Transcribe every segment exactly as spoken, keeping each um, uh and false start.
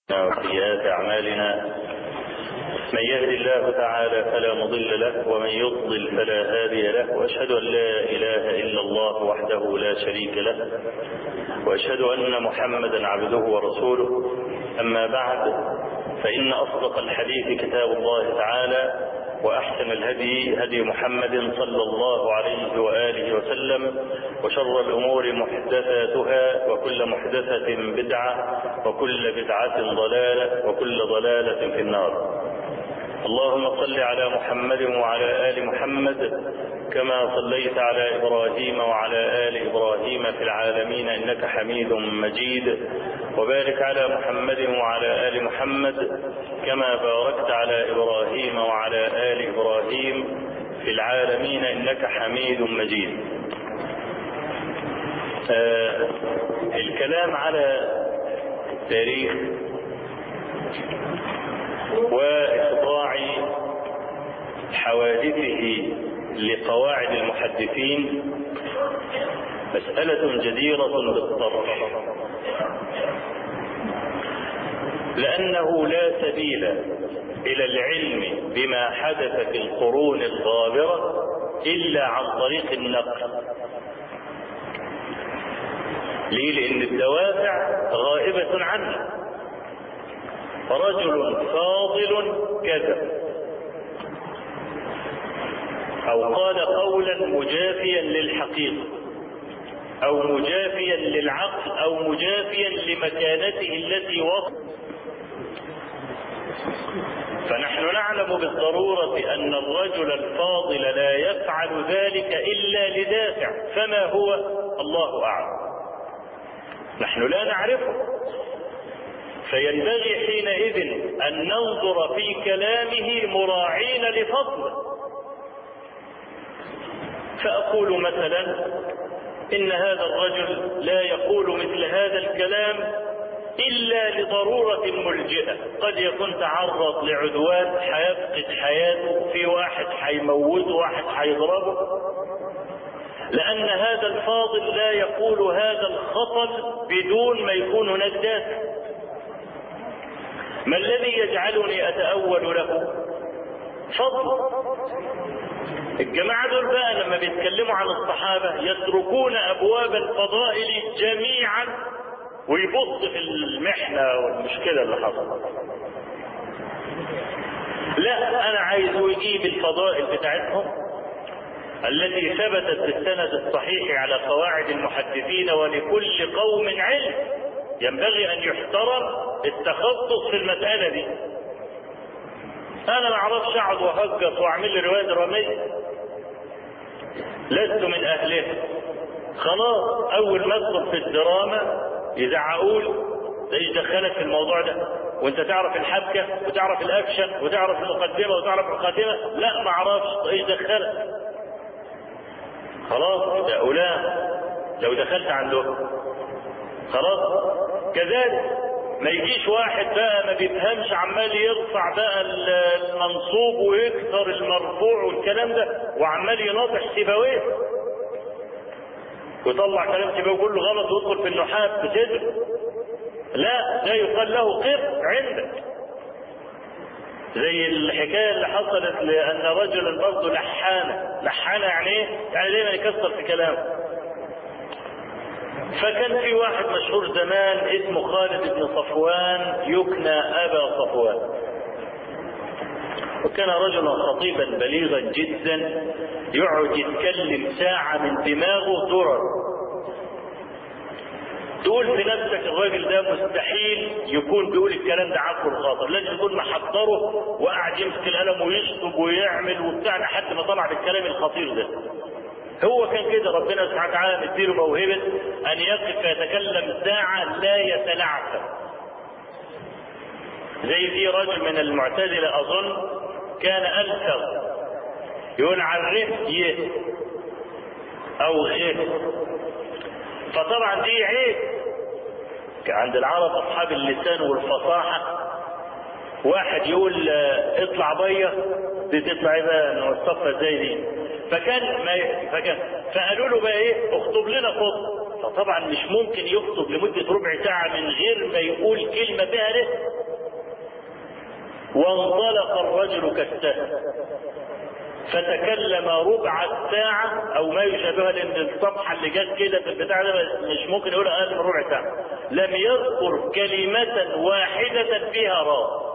وسيئات أعمالنا من يهد الله تعالى فلا مضل له ومن يضلل فلا هادي له، وأشهد أن لا إله إلا الله وحده لا شريك له، وأشهد أن محمدا عبده ورسوله. أما بعد، فإن أصدق الحديث كتاب الله تعالى، وأحسن الهدي هدي محمد صلى الله عليه وآله وسلم، وشر الأمور محدثاتها، وكل محدثة بدعة، وكل بدعة ضلالة، وكل ضلالة في النار. اللهم صل على محمد وعلى آل محمد كما صليت على إبراهيم وعلى آل إبراهيم في العالمين إنك حميد مجيد، وبارك على محمد وعلى آل محمد كما باركت على إبراهيم وعلى آل إبراهيم في العالمين إنك حميد مجيد. آه الكلام على تاريخ وإخضاع حوادثه لقواعد المحدثين مسألة جديرة بالطرح، لأنه لا سبيل إلى العلم بما حدث في القرون الغابرة إلا عن طريق النقل. ليه؟ لأن الدوافع غائبة عنه. رجل فاضل كذب أو قال قولا مجافيا للحقيقة أو مجافيا للعقل أو مجافيا لمكانته التي وصل. فنحن نعلم بالضرورة أن الرجل الفاضل لا يفعل ذلك إلا لدافع، فما هو؟ الله أعلم، نحن لا نعرفه. فينبغي حينئذ أن ننظر في كلامه مراعين لفضله. فأقول مثلا إن هذا الرجل لا يقول مثل هذا الكلام إلا لضرورة ملجئة، قد يكون تعرض لعدوان حيفقد حياته، في واحد حيموته، واحد حيضربه، لأن هذا الفاضل لا يقول هذا الخطل بدون ما يكون هناك دافع. ما الذي يجعلني أتأول له؟ فضل. الجماعة دول بقى لما بيتكلموا عن الصحابة يتركون أبواب الفضائل جميعا ويبص في المحنة والمشكلة اللي حصلت. لا، أنا عايزه يجيب الفضائل بتاعتهم التي ثبتت بالسند الصحيح على قواعد المحدثين، ولكل قوم علم ينبغي أن يحترم التخصص في المسألة دي. أنا ما أعرفش أقعد وأهجص وأعمل لي رواية درامية، لست من أهلها. خلاص، أول ما أدخل في الدراما يزعقول ده إيش دخلك في الموضوع ده، وأنت تعرف الحبكة وتعرف الأكشن وتعرف المقدمة وتعرف الخاتمة. لا، ما أعرفش، إيش دخلك؟ خلاص، ده أولام لو دخلت عندهم خلاص. كذلك ما يجيش واحد بقى ما بيفهمش عمال يرفع بقى المنصوب ويكسر المرفوع والكلام ده، وعمال يناطح سيبويه ويطلع كلام سيبويه كله غلط ويدخل في النحاس بصدره. لا، ده يقال له قف عندك. زي الحكايه اللي حصلت لان رجلا برضه لحانه. لحانه يعني ايه؟ يعني دايما يكسر في كلامه. فكان في واحد مشهور زمان اسمه خالد بن صفوان يكنى أبا صفوان، وكان رجلا خطيبا بليغا جدا، يقعد يتكلم ساعة من دماغه درر. تقول في نفسك الراجل ده مستحيل يكون بيقول الكلام ده عقله الخاطر، لازم يكون محضره وقاعد يمسك القلم ويشطب ويعمل وبتاع لحد ما طلع بالكلام الخطير ده. هو كان كده، ربنا سبحانه وتعالى مديله موهبة أن يقف فيتكلم ساعة لا يتلعثم. زي في رجل من المعتزلة أظن كان ألفظ، يقول عرف يه أو غيه، فطبعا دي عيب عند العرب أصحاب اللسان والفصاحة. واحد يقول اطلع بيا، دي تطلع ايه بقى نوصفها ازاي دي؟ فكان ما فكان فقالوا له بقى ايه؟ اخطب لنا خطبه. فطبعا مش ممكن يخطب لمدة ربع ساعة من غير ما يقول كلمة فيها رزق. وانطلق الرجل كالسهم فتكلم ربع الساعة أو ما يشابهها، لأن الصفحة اللي جت كده في البتاع ده مش ممكن يقول أقل من ربع ساعة. لم يذكر كلمة واحدة فيها راء.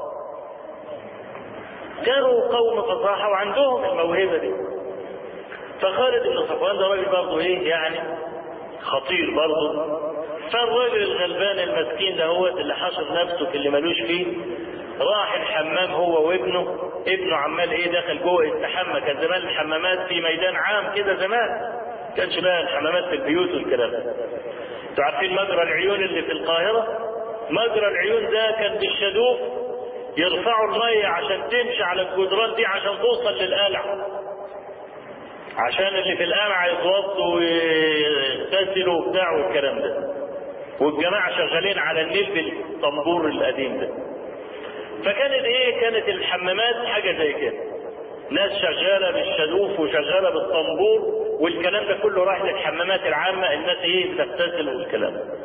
كانوا قوم فصاحة وعندهم الموهبة دي. فخالد بن صفوان ده راجل برضه إيه يعني خطير برضه. فالراجل الغلبان المسكين ده هو اللي حشر نفسه في اللي ملوش فيه، راح الحمام هو وابنه. ابنه عمال ايه داخل جوه يستحمى. كان زمان الحمامات في ميدان عام كده زمان، كانش بقى الحمامات في البيوت والكلام ده. انتوا عارفين مجرى العيون اللي في القاهره؟ مجرى العيون ده كان بالشدوف يرفعوا الميه عشان تمشي على الجدران دي عشان توصل للقلعه، عشان اللي في القلعه يتوضوا ويغتسلوا وبتاع والكلام ده. والجماعه شغالين على النيل بالطنبور القديم ده. فكانت ايه كانت الحمامات حاجه زي كده، ناس شغاله بالشدوف وشغاله بالطنبور والكلام ده كله راح للحمامات العامه، الناس ايه بتغتسل والكلام ده.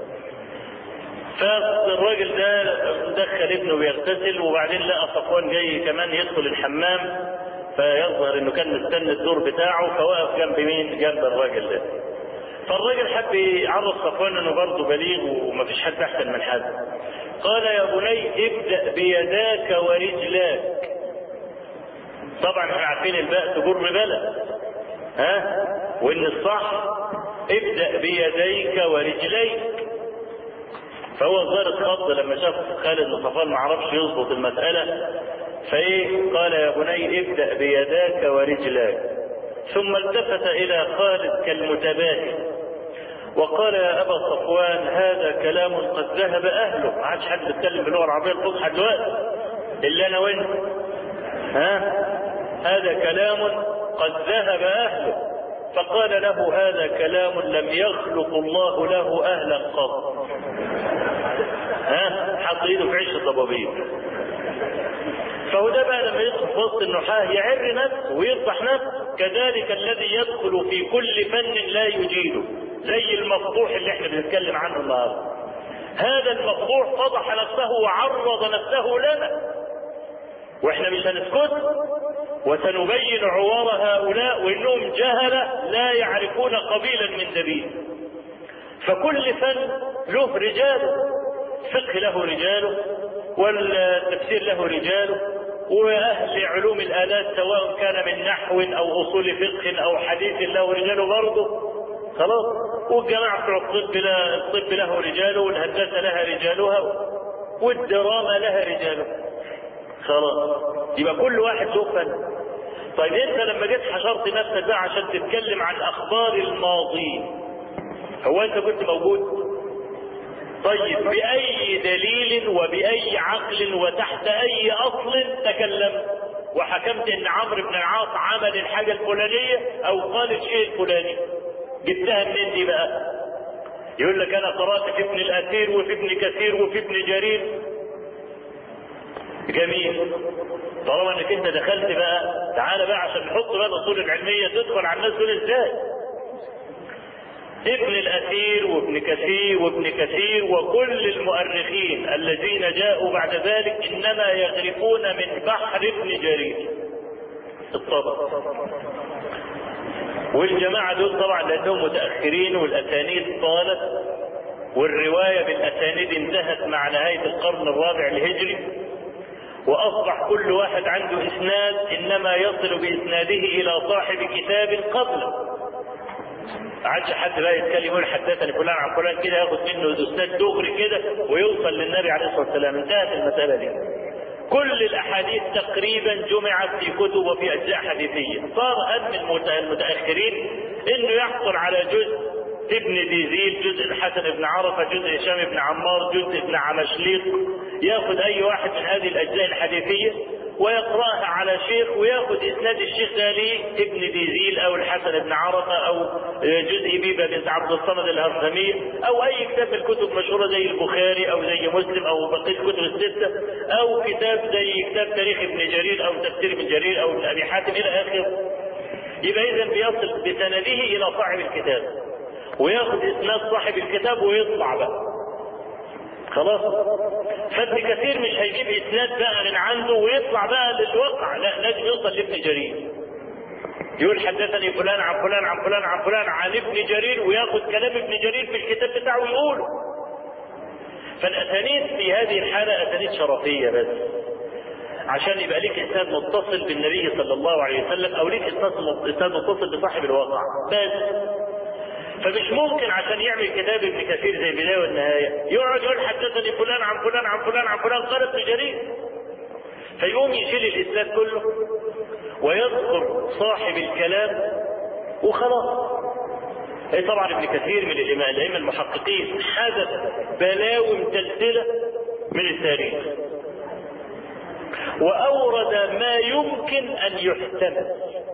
فالراجل ده دخل ابنه بيغتسل، وبعدين لقى صفوان جاي كمان يدخل الحمام، فيظهر انه كان مستني الدور بتاعه، فوقف جنب مين؟ جنب الراجل ده. فالراجل حب يعرف صفوان انه برضه بليغ ومفيش حد احسن من حد. قال يا بني ابدأ بيداك ورجلاك. طبعا احنا عارفين الباء تجر بلد، ها، وان الصح ابدأ بيديك ورجليك. فهو الظاهر اتخض لما شاف خالد بن صفوان ما عرفش يظبط المسألة، فايه قال يا بني ابدأ بيداك ورجلاك. ثم التفت الى خالد كالمتباهي وقال يا ابا صفوان هذا كلام قد ذهب اهله. ما عادش حد بيتكلم باللغه العربيه الفصحى دلوقتي الا انا وانت، ها، هذا كلام قد ذهب اهله. فقال له هذا كلام لم يخلق الله له اهلا قط. ها، حط ايده في عيش الضبابير. فهو ده بقى لما يدخل في وسط النحاة يعر نفسه ويفضح نفسه. كذلك الذي يدخل في كل فن لا يجيده، زي المفضوح اللي احنا بنتكلم عنه النهارده. هذا المفضوح فضح نفسه وعرض نفسه لنا، واحنا مش هنسكت وسنبين عوار هؤلاء وانهم جهله لا يعرفون قبيلا من دبيب. فكل فن له رجاله، الفقه له رجاله، والتفسير له رجاله، واهل علوم الالات سواء كان من نحو او اصول فقه او حديث له رجاله برضه، خلاص. والجماعه بتوع الطب لا الطب له رجاله، والهندسه لها رجالها، والدراما لها رجالها، خلاص. يبقى كل واحد له فن. طيب انت لما جيت حشرت نفسك بقى عشان تتكلم عن اخبار الماضي، هو انت كنت موجود؟ طيب بأي دليل وبأي عقل وتحت أي أصل تكلمت وحكمت إن عمرو بن العاص عمل الحاجة الفلانية أو قال الشيء الفلاني؟ جبتها منين دي بقى؟ يقول لك أنا قرأت في ابن الأثير وفي ابن كثير وفي ابن جرير. جميل، طالما انك انت دخلت بقى تعالى بقى عشان نحط بقى الأصول العلمية تدخل على الناس دول ازاي؟ ابن الأثير وابن كثير وابن كثير وكل المؤرخين الذين جاءوا بعد ذلك إنما يغرفون من بحر ابن جرير الطبق. والجماعة دول طبعا لأنهم متأخرين والأسانيد طالت، والرواية بالأسانيد انتهت مع نهاية القرن الرابع الهجري، وأصبح كل واحد عنده إسناد إنما يصل بإسناده إلى صاحب كتاب قبله. ما عادش حد بقى يتكلم يقول حدثني فلان عن فلان كده ياخد منه اسناد دغري كده ويوصل للنبي عليه الصلاه والسلام. انتهت المساله دي. كل الاحاديث تقريبا جمعت في كتب وفي اجزاء حديثيه. صار هم المتاخرين انه يحصل على جزء ابن ديزيل، جزء الحسن بن عرفه، جزء هشام بن عمار، جزء ابن عمشليق، ياخذ اي واحد من هذه الاجزاء الحديثيه ويقرأها على شيخ وياخذ اسناد الشيخ ده لابن ديزيل او الحسن بن عرفه او جزء بيبه بنت عبد الصمد الهرثميه او اي كتاب من الكتب المشهوره زي البخاري او زي مسلم او بقيه الكتب السته او كتاب زي كتاب تاريخ ابن جرير او تفسير ابن جرير او ابن ابي حاتم الى اخره. يبقى اذا بيصل بسنده الى صاحب الكتاب. وياخد اسناد صاحب الكتاب ويطلع بقى خلاص. فابن كثير مش هيجيب اسناد بقى من عنده ويطلع بقى للواقع، لا، لازم يوصل لابن جرير، يقول حدثني فلان عن فلان عن فلان عن فلان عن ابن جرير، وياخد كلام ابن جرير في الكتاب بتاعه ويقوله. فالاسانيد في هذه الحاله اسانيد شرفيه بس عشان يبقى ليك اسناد متصل بالنبي صلى الله عليه وسلم، او ليك اسناد متصل بصاحب الواقع بس. فمش ممكن عشان يعمل كتاب ابن كثير زي البدايه والنهايه يقعد يقول حدثني فلان عن فلان عن فلان عن فلان قال ابن جرير، فيقوم يشيل الاسناد كله ويذكر صاحب الكلام وخلاص. اي طبعا ابن كثير من الائمه الائمه المحققين حدث بلاوي متلتله من التاريخ، واورد ما يمكن ان يحتمل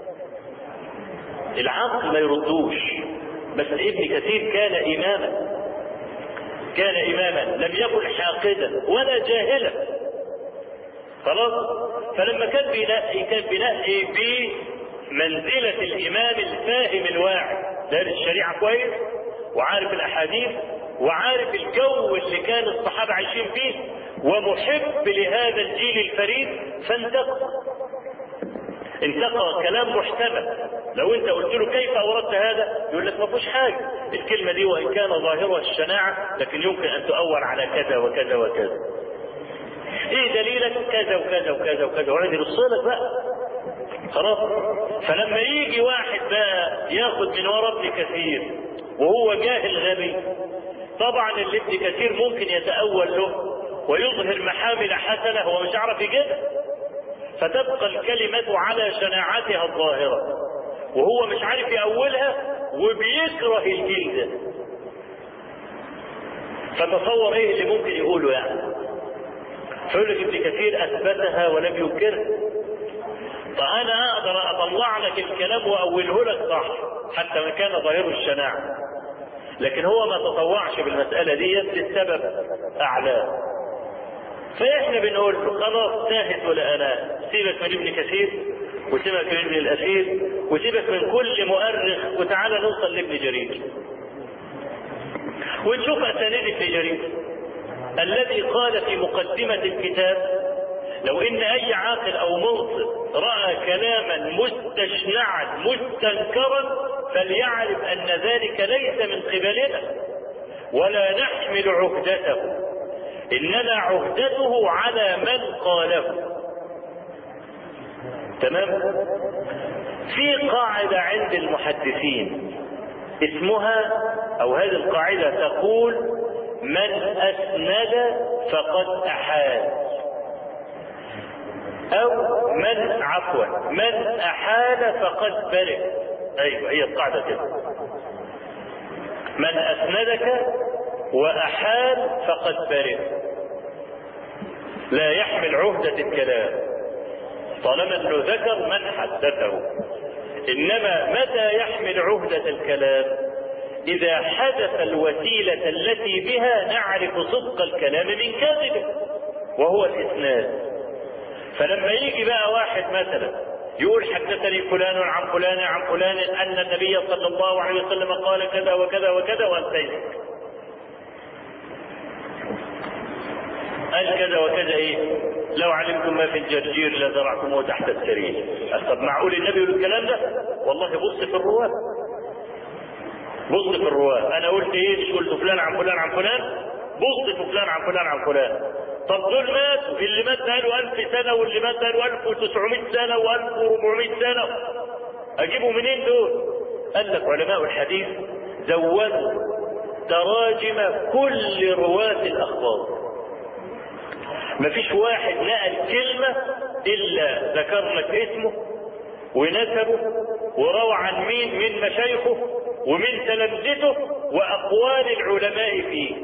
العقل ما يردوش. بس ابن كثير كان اماما، كان اماما لم يكن حاقدا ولا جاهلا خلاص. فلما كان بينقي كان بينقي بمنزله الامام الفاهم الواعي، دارس الشريعه كويس وعارف الاحاديث وعارف الجو اللي كان الصحابه عايشين فيه ومحب لهذا الجيل الفريد، فانتقى انتقى كلام محتمل. لو انت قلت له كيف اوردت هذا يقول لك ما فيش حاجه، الكلمه دي وان كان ظاهرها الشناعه لكن يمكن ان تؤول على كذا وكذا وكذا. ايه دليلك؟ كذا وكذا وكذا وكذا، وعايز يوصلك بقى خلاص. فلما يجي واحد بقى ياخد من ورا ابن كثير وهو جاهل غبي، طبعا اللي ابن كثير ممكن يتأول له ويظهر محامل حسنه هو مش عارف يجيبها، فتبقى الكلمة على شناعتها الظاهرة وهو مش عارف يأولها وبيكره الجلد. فتصور ايه اللي ممكن يقوله يعني. فيقول لك ابن كثير اثبتها ولم ينكرها. فانا اقدر اطلع لك الكلام واوله لك صح حتى وان كان ظاهره الشناعة، لكن هو ما تطوعش بالمسألة دي للسبب اعلاه. فاحنا بنقول له خلاص تاهت ولا انا، سيبك من ابن كثير وسيبك من ابن الاثير وسيبك من كل مؤرخ وتعالى نوصل لابن جرير ونشوف اسانيد ابن جرير الذي قال في مقدمة الكتاب: لو ان اي عاقل او منصف رأى كلاما مستشنعا مستنكرا فليعرف ان ذلك ليس من قبلنا ولا نحمل عهدته، انما عهدته على من قاله. تمام؟ في قاعدة عند المحدثين اسمها او هذه القاعدة تقول: من اسند فقد احال، او من عفوا من احال فقد برئ. ايوه هي القاعدة كده، من اسندك واحال فقد برئ، لا يحمل عهدة الكلام طالما انه ذكر من حدثه. انما متى يحمل عهدة الكلام؟ اذا حدث الوسيلة التي بها نعرف صدق الكلام من كاذبه وهو الاسناد. فلما يجي بقى واحد مثلا يقول حدثني فلان عن فلان عن فلان ان النبي صلى الله عليه وسلم قال كذا وكذا وكذا وانتهى، قال كذا وكذا ايه؟ لو علمتم ما في الجرجير لزرعتموه تحت السرير. طب معقول النبي يقول الكلام ده؟ والله بص في الرواه، بص في الرواه. انا قلت ايه؟ مش قلت فلان عن فلان عن فلان؟ بص في فلان عن فلان عن فلان. طب دول ماتوا، اللي مات بقاله ألف سنة واللي مات بقاله ألف وتسعمائة سنة وألف وأربعمائة سنة، أجيبوا منين دول؟ قال لك علماء الحديث زودوا تراجم كل رواة الأخبار. مفيش واحد نقل كلمة إلا ذكر لك اسمه ونسبه وروى عن مين من مشايخه ومن تلامذته وأقوال العلماء فيه.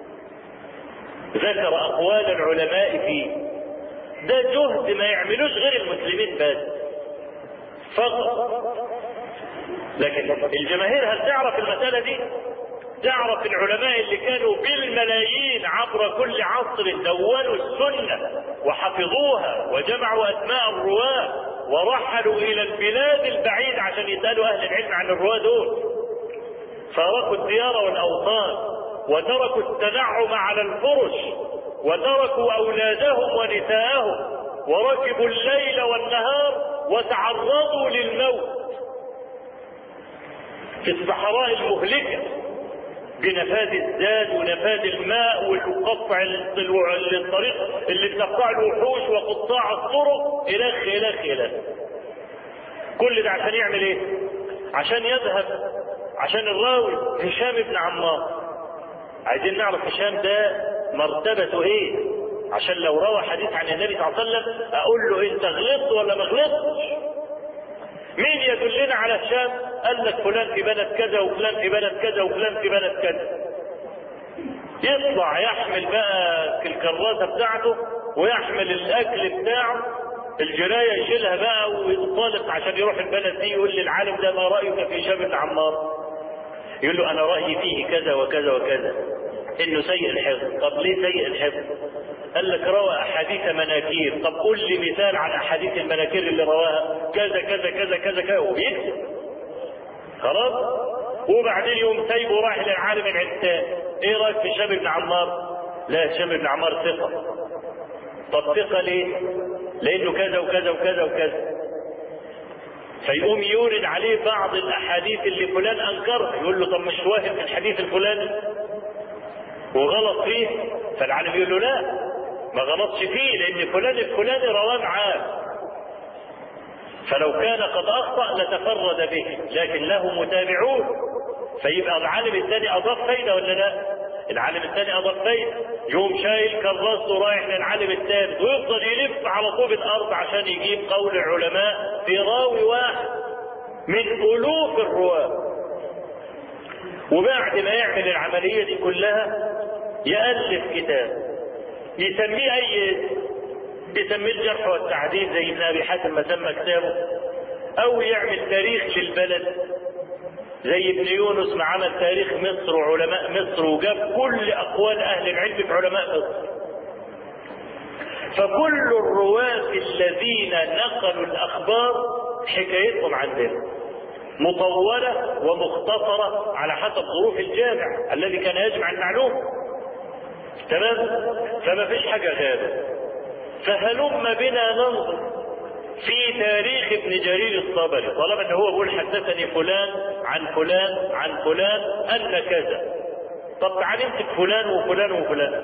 ذكر أقوال العلماء فيه. ده جهد ما يعملوش غير المسلمين بس فقط. لكن الجماهير هل تعرف المسألة دي؟ تعرف العلماء اللي كانوا بالملايين عبر كل عصر دونوا السنة وحفظوها وجمعوا أسماء الرواة ورحلوا إلى البلاد البعيدة عشان يسألوا أهل العلم عن الرواة دول. فارقوا الديار والأوطان وتركوا التنعم على الفرش وتركوا أولادهم ونساءهم وركبوا الليل والنهار وتعرضوا للموت في الصحراء المهلكة بنفاذ الزاد ونفاذ الماء وقطع الطريق اللي بتقطع الوحوش وقطاع الطرق إلخ إلخ إلخ. كل ده عشان يعمل ايه؟ عشان يذهب، عشان الراوي هشام بن عمار. عايزين نعرف هشام ده مرتبته ايه، عشان لو روى حديث عن النبي صلى الله عليه وسلم اقول له انت غلطت ولا ما غلطتش. مين يدلنا على هشام؟ قال لك فلان في بلد كذا وفلان في بلد كذا وفلان في بلد كذا. يطلع يحمل بقى الكراسه بتاعته ويحمل الاكل بتاعه، الجرايه يشيلها بقى وينطلق عشان يروح البلد دي. يقول للعالم ده ما رايك في هشام بن عمار؟ يقول له انا رايي فيه كذا وكذا وكذا، انه سيء الحفظ. طب ليه سيء الحفظ؟ قال لك روى احاديث مناكير. طب قل لي مثال عن احاديث المناكير اللي رواها كذا كذا كذا كذا كذا، وبيكتب خلاص. وبعدين يوم سايبه رايح للعالم العتاب، ايه رايك في هشام بن عمار؟ لا هشام بن عمار ثقه. طب ثقه ليه؟ لانه كذا وكذا وكذا وكذا. فيقوم يورد عليه بعض الاحاديث اللي فلان انكرها، يقول له طب مش واهم في الحديث الفلاني وغلط فيه؟ فالعالم يقول له لا ما غلطش فيه لان فلان الفلاني رواه معاه، فلو كان قد اخطا لتفرد به لكن له متابعون. فيبقى العالم الثاني اضاف فايده ولا لا؟ العالم الثاني اضاف فايده. يوم شايل كراسته رايح للعالم الثالث ويفضل يلف على طوب الارض عشان يجيب قول العلماء في راوي واحد من الوف الرواه. وبعد ما يعمل العمليه دي كلها يالف كتاب يسميه اي اسم، يسميه الجرح والتعديل زي ابن ابي حاتم ما سمى كتابه، او يعمل تاريخ للبلد زي ابن يونس ما عمل تاريخ مصر وعلماء مصر وجاب كل اقوال اهل العلم في علماء مصر. فكل الرواة الذين نقلوا الاخبار حكايتهم عندنا مطولة ومختصرة على حسب ظروف الجامع الذي كان يجمع المعلومة. تمام؟ فما فيش حاجة غابة. فهلم بنا ننظر في تاريخ ابن جرير الطبري طالما ان هو بيقول حدثني فلان عن فلان عن فلان ان كذا. طب تعال امسك فلان وفلان وفلان.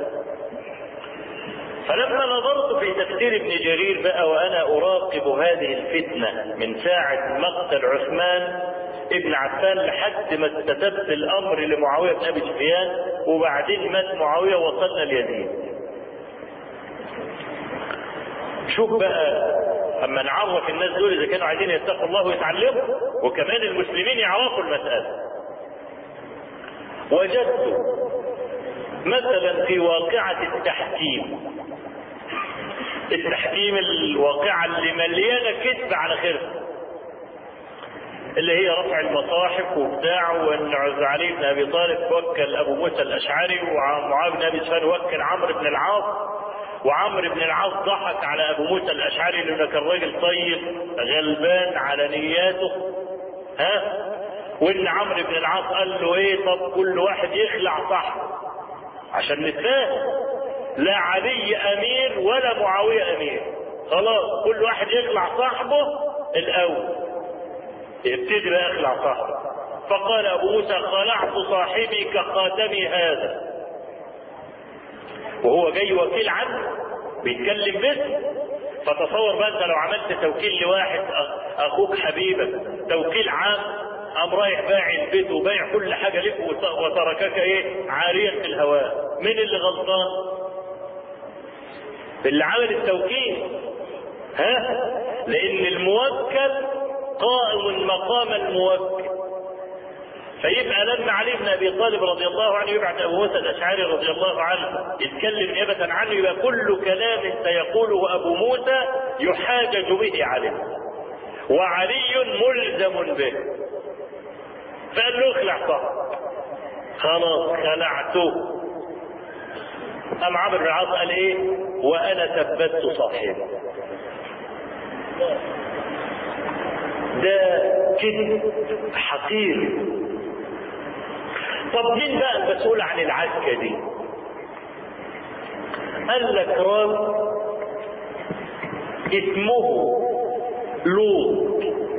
فلما نظرت في تفسير ابن جرير بقى وانا اراقب هذه الفتنه من ساعه مقتل عثمان ابن عفان لحد ما استتب الامر لمعاويه بن ابي سفيان وبعدين مات معاويه وصلنا ليزيد. شوف بقى اما نعرف الناس دول اذا كانوا عايزين يتقوا الله ويتعلموا وكمان المسلمين يعرفوا المساله. وجدت مثلا في واقعه التحكيم، التحكيم الواقعه اللي مليانه كذب على خيرها، اللي هي رفع المصاحف وبتاع، وان علي بن ابي طالب وكل ابو موسى الاشعري ومعاويه بن ابي سفيان وكل عمرو بن العاص، وعمرو بن العاص ضحك على ابو موسى الاشعري لانه كان راجل طيب غلبان على نياته، ها، وان عمرو بن العاص قال له ايه طب كل واحد يخلع صاحبه عشان نتفاهم، لا علي امير ولا معاويه امير، خلاص كل واحد يخلع صاحبه الاول يبتدي بقى يخلع صاحبه. فقال ابو موسى خلعت صاحبي كخاتمي هذا، وهو جاي وكيل عنه بيتكلم باسمه. فتصور بقى انت لو عملت توكيل لواحد اخوك حبيبك توكيل عام قام رايح بايع البيت وبايع كل حاجه لك وتركك ايه عاريا في الهواء، مين اللي غلطان؟ اللي عمل التوكيل، ها، لان الموكل قائم مقام الموكل. فيبقى لما علي بن ابي طالب رضي الله عنه يبعث ابو موسى الاشعري رضي الله عنه يتكلم نيابه عنه، يبقى كل كلام سيقوله ابو موسى يحاجج به عليه وعلي ملزم به. فقال له اخلع صاحبك، خلاص خلعته. ام عمرو بن العاص قال ايه؟ وانا ثبت صاحبي. ده كذب حقير طب مين بقى المسؤول عن العسكة دي؟ قال لك راجل اسمه لوط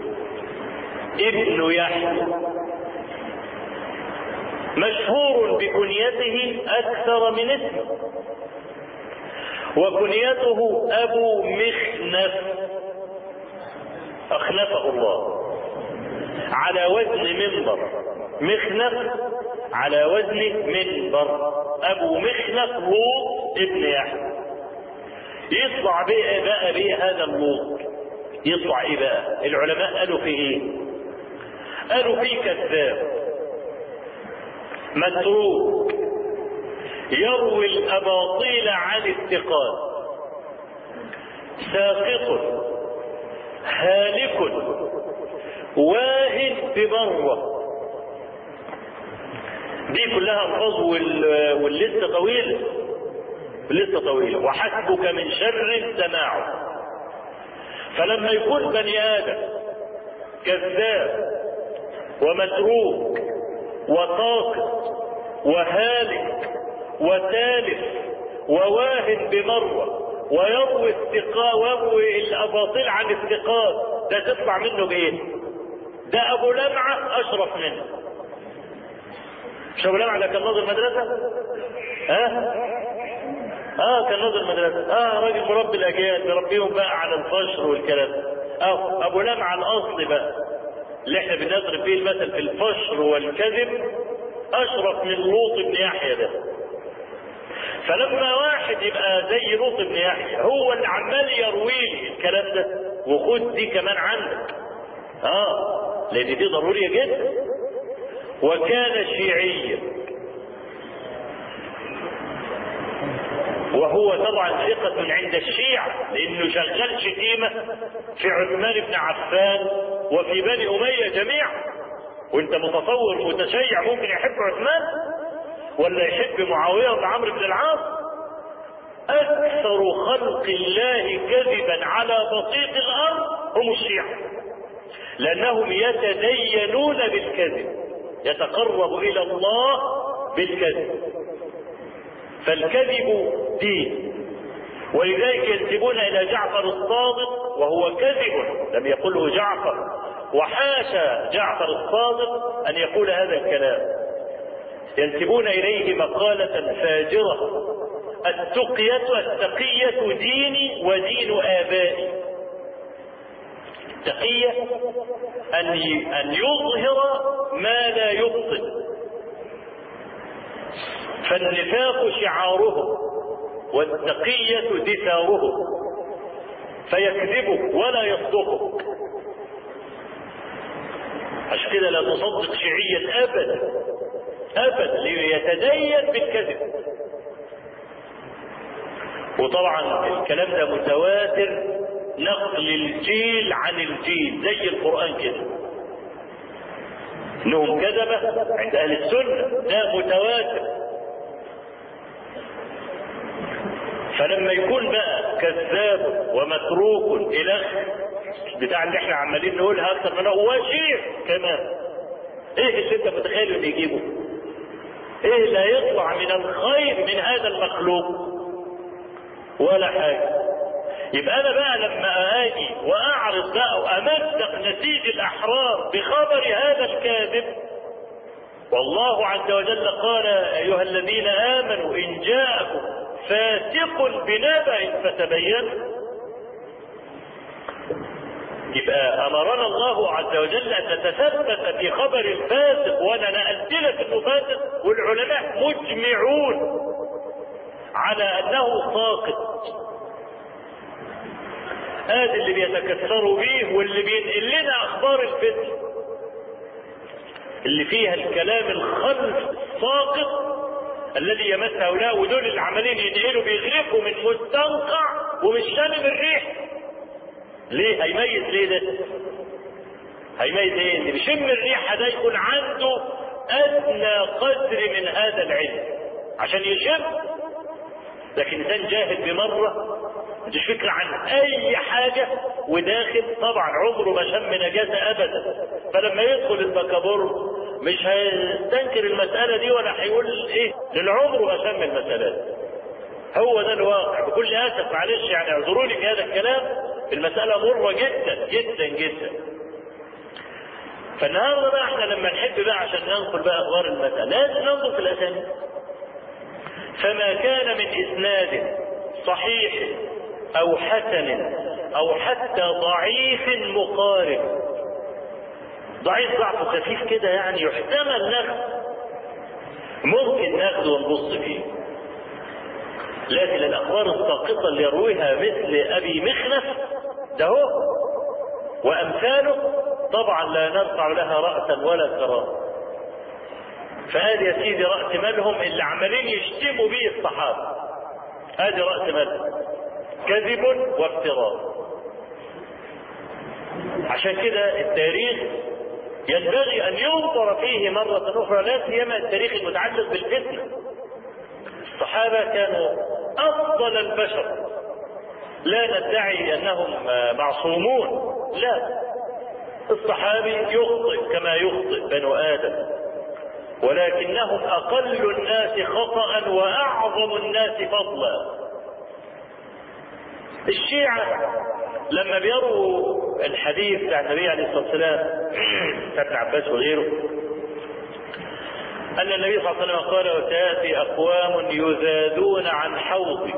ابن يحيى، مشهور بكنيته أكثر من اسمه، وكنيته أبو مخنف، أخنفه الله، على وزن منبر. مخنف على وزن منبر. أبو مخنف لوط ابن يحيى. يطلع بقى بقى بيه هذا اللوط، يطلع ايه بقى؟ العلماء قالوا في ايه؟ قالوا في كذاب متروك يروي الاباطيل عن الثقات، ساقط هالك واهن بمروه. دي كلها الفاظ واللسه طويله، لسه طويلة. وحسبك من شر سماعه. فلما يكون بني آدم كذاب ومتروك وساقط وهالك وتالف وواهن بمروة ويروي الثقات ويروي الأباطيل عن الثقات، ده تطلع منه بإيه؟ ده أبو لمعة أشرف منه. مش أبو لمعة ده كان ناظر مدرسة؟ ها؟ أه؟ اه كان ناظر مدرسة، اه راجل مربي الاجيال بيربيهم بقى على الفشر والكلام. اه ابو لمعة الاصل بقى اللي احنا بنضرب فيه المثل في الفشر والكذب اشرف من لوط بن يحيى ده. فلما واحد يبقى زي لوط بن يحيى هو اللي عمال يروي لي الكلام ده، وخد دي كمان عندك، اه لان دي ضرورية جدا. وكان شيعيا، وهو طبعا ثقة عند الشيعة لانه شغال شتيمة في عثمان بن عفان وفي بني امية جميعا. وانت متصور متشيع ممكن يحب عثمان ولا يحب معاوية بن عمرو بن العاص؟ اكثر خلق الله كذبا على بسيط الارض هم الشيعة، لانهم يتدينون بالكذب، يتقرب الى الله بالكذب، فالكذب دين. ولذلك ينسبون الى جعفر الصادق وهو كذب لم يقله جعفر، وحاشا جعفر الصادق ان يقول هذا الكلام. ينسبون اليه مقالة فاجرة: التقية التقية ديني ودين آبائي. التقية ان ان يظهر ما لا يبطن، فالنفاق شعارهم والتقية دثارهم، فيكذبك ولا يصدقك. عشان كده لا تصدق شيعيا ابدا ابدا ليتدين بالكذب. وطبعا الكلام ده متواتر، نقل الجيل عن الجيل زي القرآن كده، انهم كذبة عند اهل السنة، ده متواتر. فلما يكون بقى كذاب ومتروك الى بتاع اللي احنا عمالين نقولها اكثر منه وشيع كمان، ايه اللي انت متخيل ان يجيبه؟ ايه اللي هيطلع من الخير من هذا المخلوق؟ ولا حاجة. يبقى انا بقى لما اجي واعرض بقى وامزق نسيج الاحرار بخبر هذا الكاذب، والله عز وجل قال: ايها الذين امنوا ان جاءكم فاسق بنبأ فتبينوا. يبقى امرنا الله عز وجل ان نتثبت في خبر الفاسق، وانا نقلت لك انه فاسق والعلماء مجمعون على انه ساقط. هذا اللي بيتكثروا به واللي بينقل لنا اخبار الفتن اللي فيها الكلام الخلف الساقط الذي يمس هؤلاء، ودول اللي عمالين ينقلوا بيغرقوا من مستنقع ومش شامم الريح. ليه؟ هيميز ليه ده؟ هيميز ايه؟ اللي بيشم الريحه ده يكون عنده ادنى قدر من هذا العلم عشان يشم. لكن انسان جاهل بمره مش فكره عن اي حاجه وداخل طبعا عمره ما شم نجاسه ابدا، فلما يدخل البكابور مش هيستنكر المساله دي ولا هيقول ايه للعمر ما شم المساله دي. هو ده الواقع بكل اسف، معلش يعني اعذروني في هذا الكلام، المساله مره جدا جدا جدا. فالنهارده بقى احنا لما نحب بقى عشان ننقل بقى اخبار المساله لازم ننظر في الاسانيد. فما كان من اسناد صحيح او حسن او حتى ضعيف مقارب، ضعيف ضعف خفيف كده يعني يحتمل ناخذ، ممكن ناخذ ونبص فيه، لكن الاخبار الساقطه اللي يرويها مثل ابي مخنف ده هو وامثاله طبعا لا نرفع لها راسا ولا كرامه. فهذه يا سيدي راس مالهم اللي عمالين يشتموا به الصحابه، هذه راس مالهم، كذب وافتراء. عشان كده التاريخ ينبغي ان ينظر فيه مرة اخرى، لا سيما التاريخ المتعلق بالفتنة. الصحابة كانوا افضل البشر، لا ندعي انهم معصومون، لا، الصحابي يخطئ كما يخطئ بنو ادم، ولكنهم اقل الناس خطأ واعظم الناس فضلا. الشيعة لما بيروا الحديث بتاع النبي عليه الصلاه والسلام ابن عباس وغيره ان النبي صلى الله عليه وسلم قال: وسياتي اقوام يذادون عن حوضي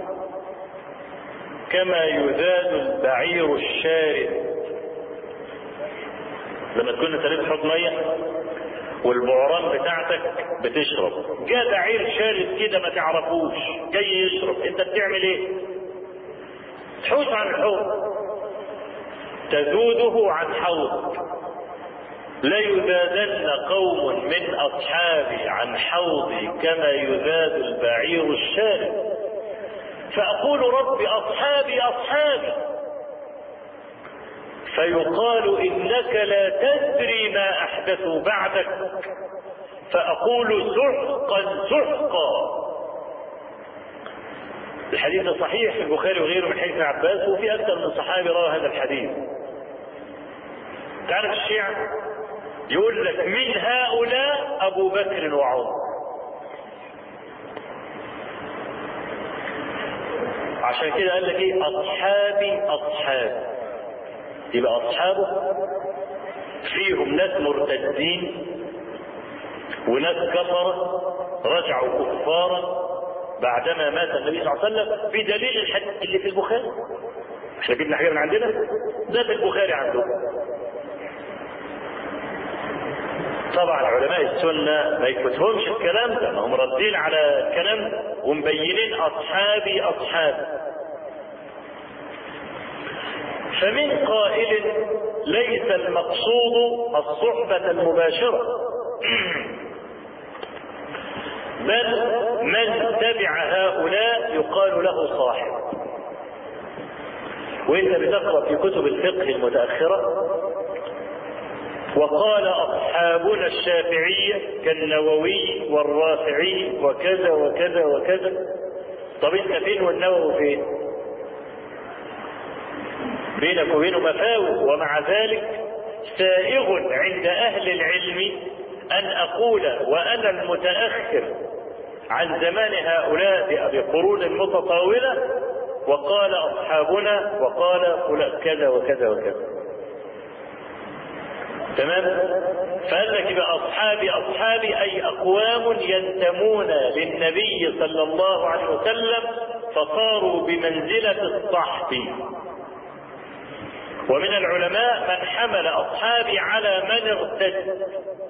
كما يذاد البعير الشارد. لما تكون انت لابس حوض ميه والبعران بتاعتك بتشرب، جاء بعير شارد كده ما تعرفوش جاي يشرب، انت بتعمل ايه؟ تحوش عن الحوض، تذوده عن حوض. ليذادن قوم من اصحابي عن حوضي كما يذاد البعير الشارد، فاقول رب اصحابي اصحابي، فيقال انك لا تدري ما احدثوا بعدك، فاقول سحقا سحقا. الحديث صحيح في البخاري وغيره من حديث عباس، وفي اكثر من صحابي روى هذا الحديث. تعرف الشيعة يقول لك من هؤلاء ابو بكر وعمر، عشان كده قال لك ايه؟ اصحابي اصحابي، يبقى اصحابه فيهم ناس مرتدين وناس كفرة رجعوا كفارا بعدما مات النبي صلى الله عليه وسلم، بدليل الحديث اللي في البخاري. احنا جبنا حاجه من عندنا، ده في البخاري عندهم. طبعا علماء السنه ما يكتبهمش الكلام ده، ما هم ردين على الكلام ده ومبينين اصحابي اصحابي. فمن قائل ليس المقصود الصحبة المباشرة، بل من تبع هؤلاء يقال له صاحب. وانت بتقرأ في كتب الفقه المتأخرة وقال اصحابنا الشافعية كالنووي والرافعي وكذا وكذا وكذا. طب انت فين والنووي فين؟ بينك وبينه مفاوز. ومع ذلك سائغ عند اهل العلم ان اقول وانا المتأخر عن زمان هؤلاء بقرون متطاولة وقال اصحابنا وقال فلان كذا وكذا وكذا. تمام؟ فقال لك يبقى اصحابي اصحابي اي اقوام ينتمون للنبي صلى الله عليه وسلم فصاروا بمنزلة الصحب. ومن العلماء من حمل اصحابي على من ارتد.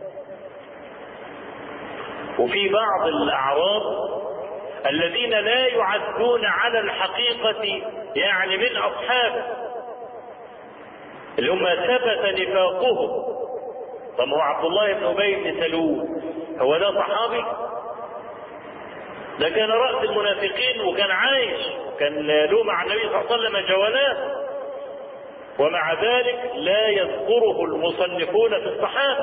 وفي بعض الاعراب الذين لا يعدون على الحقيقة يعني من اصحابه اللي هم ثبت نفاقهم. طب هو عبد الله بن ابي بن سلول هو ده صحابي؟ ده كان رأس المنافقين وكان عايش، كان له مع النبي صلى الله عليه وسلم جولات، ومع ذلك لا يذكره المصنفون في الصحابة.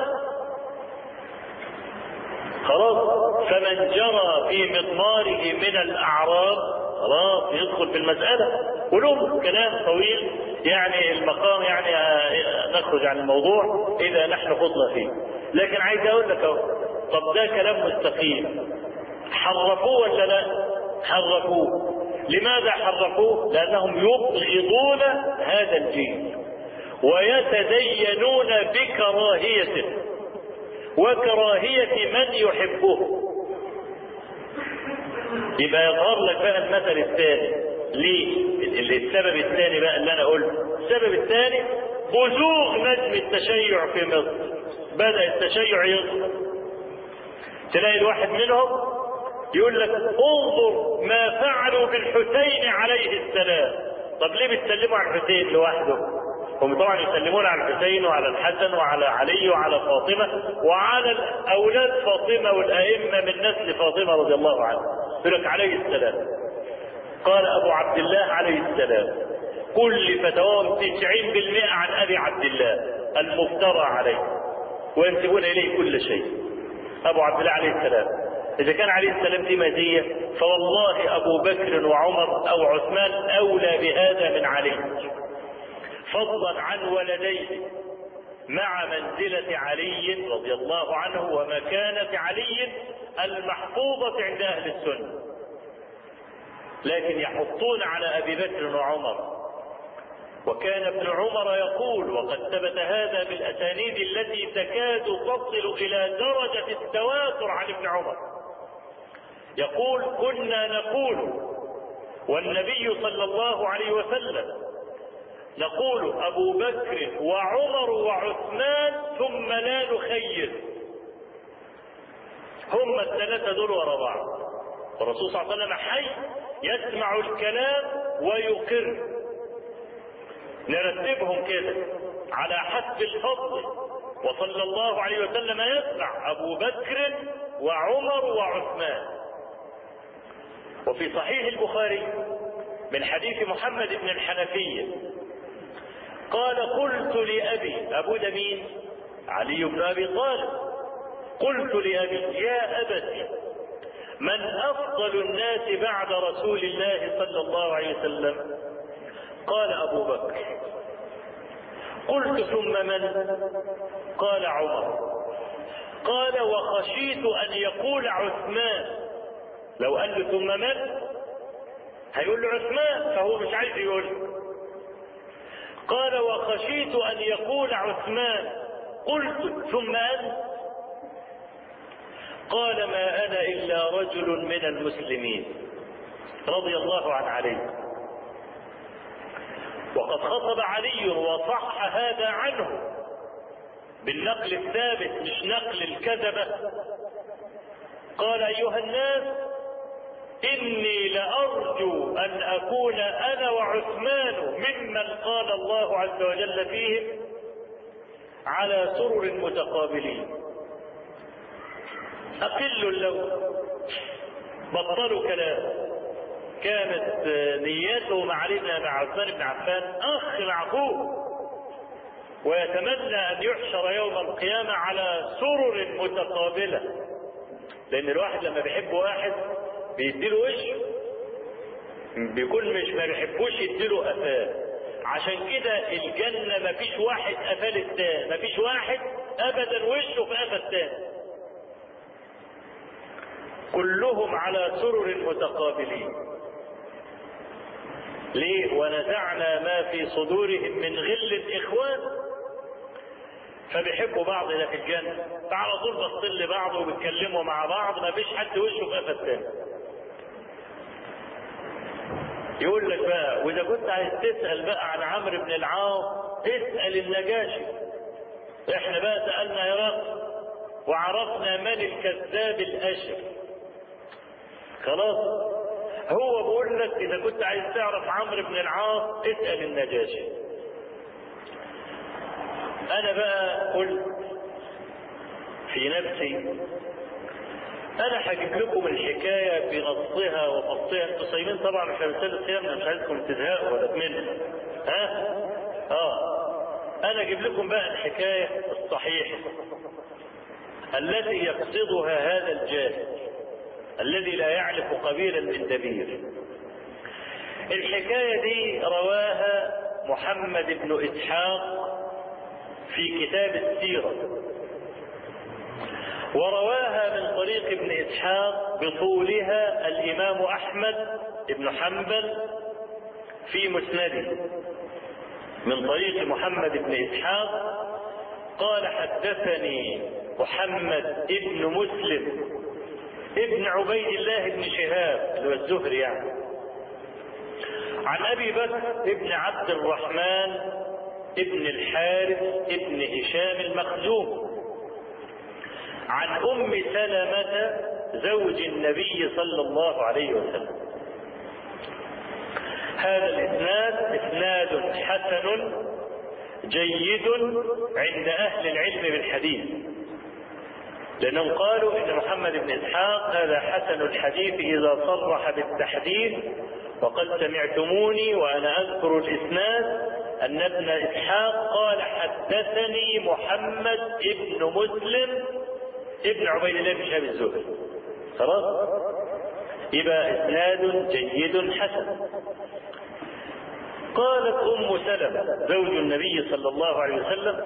خلاص، فمن جرى في مضماره من الأعراب خلاص يدخل في المسألة، ولهم كلام طويل يعني المقام يعني نخرج عن الموضوع إذا نحن خضنا فيه. لكن عايز أقول لك أهو، طب ده كلام مستقيم، حرفوه ولا لا؟ حرفوه. لماذا حرفوه؟ لأنهم يبغضون هذا الجيل ويتدينون بكراهيته وكراهية من يحبه. يبقى يظهر لك بقى المثل الثاني. ليه؟ السبب الثاني بقى اللي انا قلته، السبب الثاني بزوغ نجم التشيع في مصر. بدأ التشيع يظهر، تلاقي الواحد منهم يقول لك انظر ما فعلوا بالحسين عليه السلام. طب ليه بتسلموا على الحسين لوحده؟ هم طبعا يسلمون على الحسين وعلى الحسن وعلى علي وعلى فاطمة وعلى أولاد فاطمة والأئمة من نسل فاطمة رضي الله عنها. يقول لك عليه السلام. قال أبو عبد الله عليه السلام. كل فتواهم تسعين بالمئة عن أبي عبد الله المفترى عليه وينسبون إليه كل شيء. أبو عبد الله عليه السلام. إذا كان عليه السلام دي مزية، فوالله أبو بكر وعمر أو عثمان أولى بهذا من علي، فضلا عن ولديه مع منزلة علي رضي الله عنه ومكانة علي المحفوظة عند أهل السنة. لكن يحطون على أبي بكر وعمر. وكان ابن عمر يقول، وقد ثبت هذا بالأسانيد التي تكاد تصل إلى درجة التواتر عن ابن عمر، يقول كنا نقول والنبي صلى الله عليه وسلم نقول أبو بكر وعمر وعثمان ثم لا نخير. هم الثلاثة دول ورا بعض، والرسول صلى الله عليه وسلم حي يسمع الكلام ويقر. نرتبهم كده على حسب الفضل، وصلى الله عليه وسلم يسمع أبو بكر وعمر وعثمان. وفي صحيح البخاري من حديث محمد بن الحنفية قال قلت لأبي، أبو ده مين؟ علي بن أبي طالب. قلت لأبي يا أبتي من أفضل الناس بعد رسول الله صلى الله عليه وسلم؟ قال أبو بكر. قلت ثم من؟ قال عمر. قال وخشيت أن يقول عثمان. لو قال له ثم من هيقول له عثمان، فهو مش عايز يقول. قال وخشيت أن يقول عثمان. قلت ثم أنت؟ قال ما أنا إلا رجل من المسلمين رضي الله عن علي. وقد خطب علي وصح هذا عنه بالنقل الثابت مش نقل الكذبة. قال أيها الناس إني لأرجو أن أكون أنا وعثمان ممن قال الله عز وجل فيهم على سرر متقابلين. أقل اللون، بطلوا كلام. كانت نيته مع علي بن عثمان بن عفان أخ معقول، ويتمنى أن يحشر يوم القيامة على سرر متقابلة، لأن الواحد لما بيحب واحد بيديله وشه، بيكون مش ما بيحبوش يديله قفاه. عشان كده الجنة مفيش واحد قفاه للتاني، مفيش واحد أبدا وشه في قفا التاني، كلهم على سرر متقابلين. ليه؟ ونزعنا ما في صدورهم من غل إخوان. فبيحبوا بعض ده في الجنة، فعلى طول باصين لبعض وبيتكلموا مع بعض، ما فيش حد وشه في قفا التاني. يقول لك بقى واذا كنت عايز تسال بقى عن عمرو بن العاص اسال النجاشي. احنا بقى سالنا هرقل وعرفنا من الكذاب الاشر. خلاص هو بيقول لك اذا كنت عايز تعرف عمرو بن العاص اسال النجاشي. انا بقى قلت في نفسي انا هجيب لكم الحكايه بنصها وفصها. انتوا صايمين طبعا في رساله الصيام، مش عايزكم تزهقوا ولا تملوا. ها اه انا اجيب لكم بقى الحكايه الصحيحه التي يقصدها هذا الجاهل الذي لا يعرف قبيلا من دبير. الحكاية دي رواها محمد بن إسحاق في كتاب السيرة، ورواها من طريق ابن إسحاق بطولها الإمام أحمد بن حنبل في مسنده من طريق محمد بن إسحاق قال حدثني محمد بن مسلم ابن عبيد الله بن شهاب اللي هو الزهري يعني عن أبي بكر ابن عبد الرحمن ابن الحارث ابن هشام المخزوم عن أم سلمة زوج النبي صلى الله عليه وسلم. هذا الإسناد إسناد حسن جيد عند أهل العلم بالحديث، لأنهم قالوا إن محمد بن إسحاق هذا حسن الحديث إذا صرح بالتحديث، وقد سمعتموني وأنا أذكر الإسناد أن ابن إسحاق قال حدثني محمد بن مسلم ابن عبيد الله بن شهاب الزهري. خلاص يبقى إسناد جيد حسن. قالت أم سلمة زوج النبي صلى الله عليه وسلم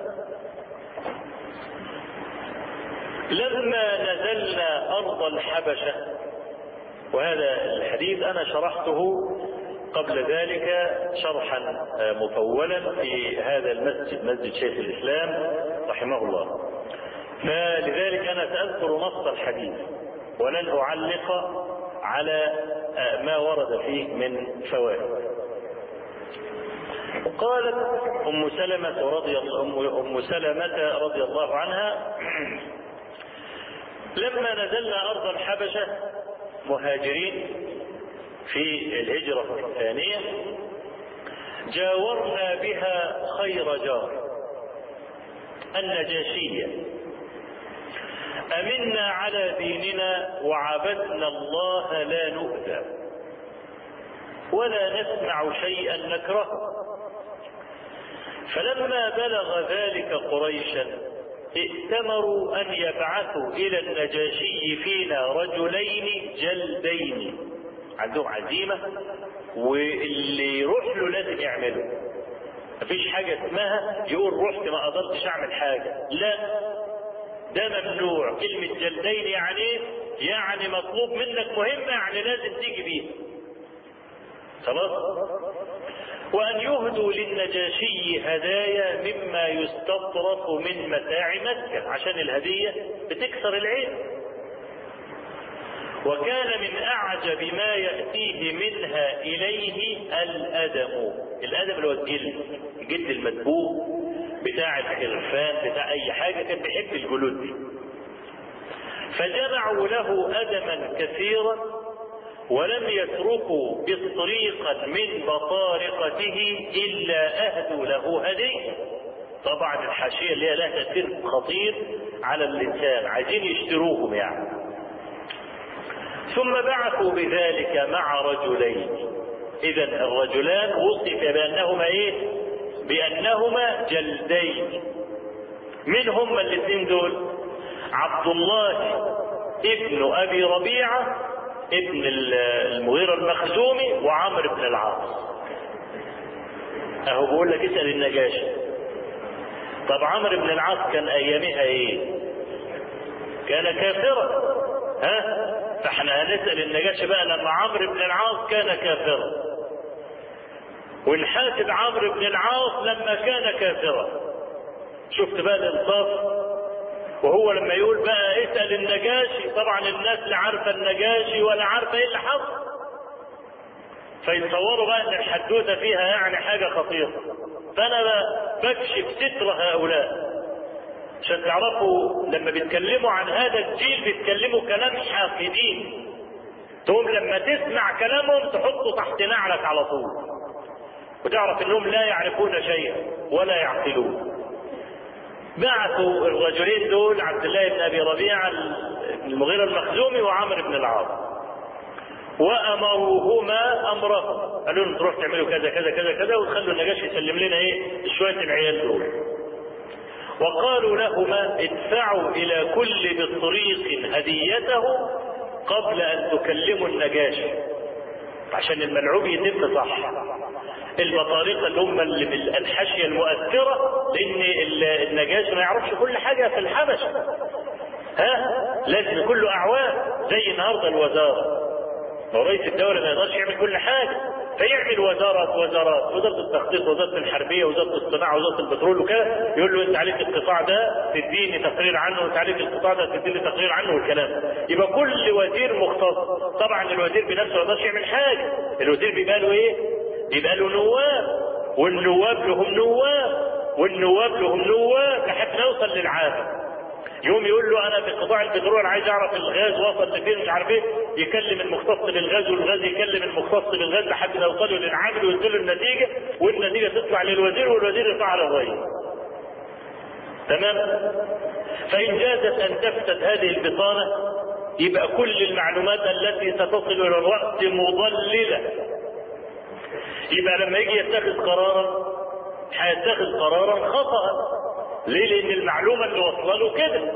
لما نزلنا أرض الحبشة، وهذا الحديث أنا شرحته قبل ذلك شرحا مطولا في هذا المسجد، مسجد شيخ الإسلام رحمه الله، فلذلك أنا سأذكر نص الحديث ولن أعلق على ما ورد فيه من فوائد. قالت أم سلمة رضي الله أم سلمة رضي الله عنها لما نزلنا أرض الحبشة مهاجرين في الهجرة الثانية جاورنا بها خير جار النجاشية، أمنا على ديننا وعبدنا الله لا نؤذى ولا نسمع شيئا نكرهه. فلما بلغ ذلك قريشا ائتمروا أن يبعثوا إلى النجاشي فينا رجلين جلدين، عندهم عزيمة واللي يروح له لازم يعمله، مفيش حاجة اسمها يقول رحت ما قدرتش أعمل حاجة، لا ده ممنوع. كلمة جلدين يعني يعني مطلوب منك مهمة، يعني لازم تيجي بيها. خلاص. وأن يهدوا للنجاشي هدايا مما يستطرف من متاع مكة، عشان الهدية بتكسر العين. وكان من أعجب ما يأتيه منها إليه الأدم، الأدم اللي هو الجلد، الجلد المدبوغ بتاع الخرفان بتاع أي حاجة، كان بيحب الجلود دي. فجمعوا له أدما كثيرا ولم يتركوا بطريقا من بطارقته إلا أهدوا له هدية. طبعا الحاشية اللي هي لها تأثير خطير على الإنسان، عايزين يشتروهم يعني. ثم بعثوا بذلك مع رجلين، إذا الرجلان وصف بأنهما إيه؟ بأنهما جلدين. من هم الاثنين دول؟ عبد الله ابن أبي ربيعة ابن المغيرة المخزومي وعمرو بن العاص. اهو بقول لك اسأل النجاشي. طب عمرو بن العاص كان ايامها ايه؟ كان كافرا، ها؟ فاحنا هنسأل النجاشي بقى لما عمرو بن العاص كان كافرا، ونحاسب عمرو بن العاص لما كان كافرا. شفت بقى الانصاف؟ وهو لما يقول بقى اسأل النجاشي، طبعا الناس لا عارفة النجاشي ولا عارفة ايه اللي حصل، فيتصوروا بقى ان الحدوثة فيها يعني حاجة خطيرة. فانا بكشف ستر هؤلاء عشان تعرفوا لما بيتكلموا عن هذا الجيل بيتكلموا كلام حاقدين، تقوم لما تسمع كلامهم تحطه تحت نعلك على طول وتعرف انهم لا يعرفون شيئا ولا يعقلون. بعثوا الرجلين دول عبد الله بن ابي ربيعه المغيرة المخزومي وعمرو بن العاص، وامروهما امرهم، قالوا لهم تروح تعملوا كذا كذا كذا كذا وتخلوا النجاشي يسلم لنا ايه شويه العيال دول. وقالوا لهما ادفعوا الى كل بالطريق هديته قبل ان تكلموا النجاشي. عشان الملعوب يتم صح. البطارقة اللي هم اللي بالحاشية المؤثرة، لأن النجاشي ما يعرفش كل حاجة في الحبش، ها لازم كله أعوان. زي النهارده الوزارة، رئيس الدولة ما يقدرش يعمل كل حاجة، فيعمل وزارات وزارات، وزارة التخطيط، وزارة الحربية، وزارة الصناعة، وزارة البترول وكده، يقول له أنت عليك القطاع ده تديني تقرير عنه، وأنت عليك القطاع ده تديني تقرير عنه، والكلام. يبقى كل وزير مختص. طبعا الوزير بنفسه ما يقدرش يعمل حاجة، الوزير بيبقى له إيه؟ بيبقى له نواب، والنواب لهم نواب، والنواب لهم نواب، لحد ما يوصل للعالم. يوم يقول له انا في قطاع البترول عايز اعرف الغاز وصل لفين مش عارف ايه، يكلم المختص بالغاز، والغاز يكلم المختص بالغاز لحد ما يوصلوا للعامل وينزلوا النتيجه، والنتيجه تطلع للوزير، والوزير يرفعها على الرئيس. تمام؟ فان جازت ان تفسد هذه البطانه يبقى كل المعلومات التي ستصل الى الراس مضلله. يبقى لما يجي يتخذ قرارا هيتخذ قرارا خطأ. ليه؟ لان المعلومه اللي وصل له كده.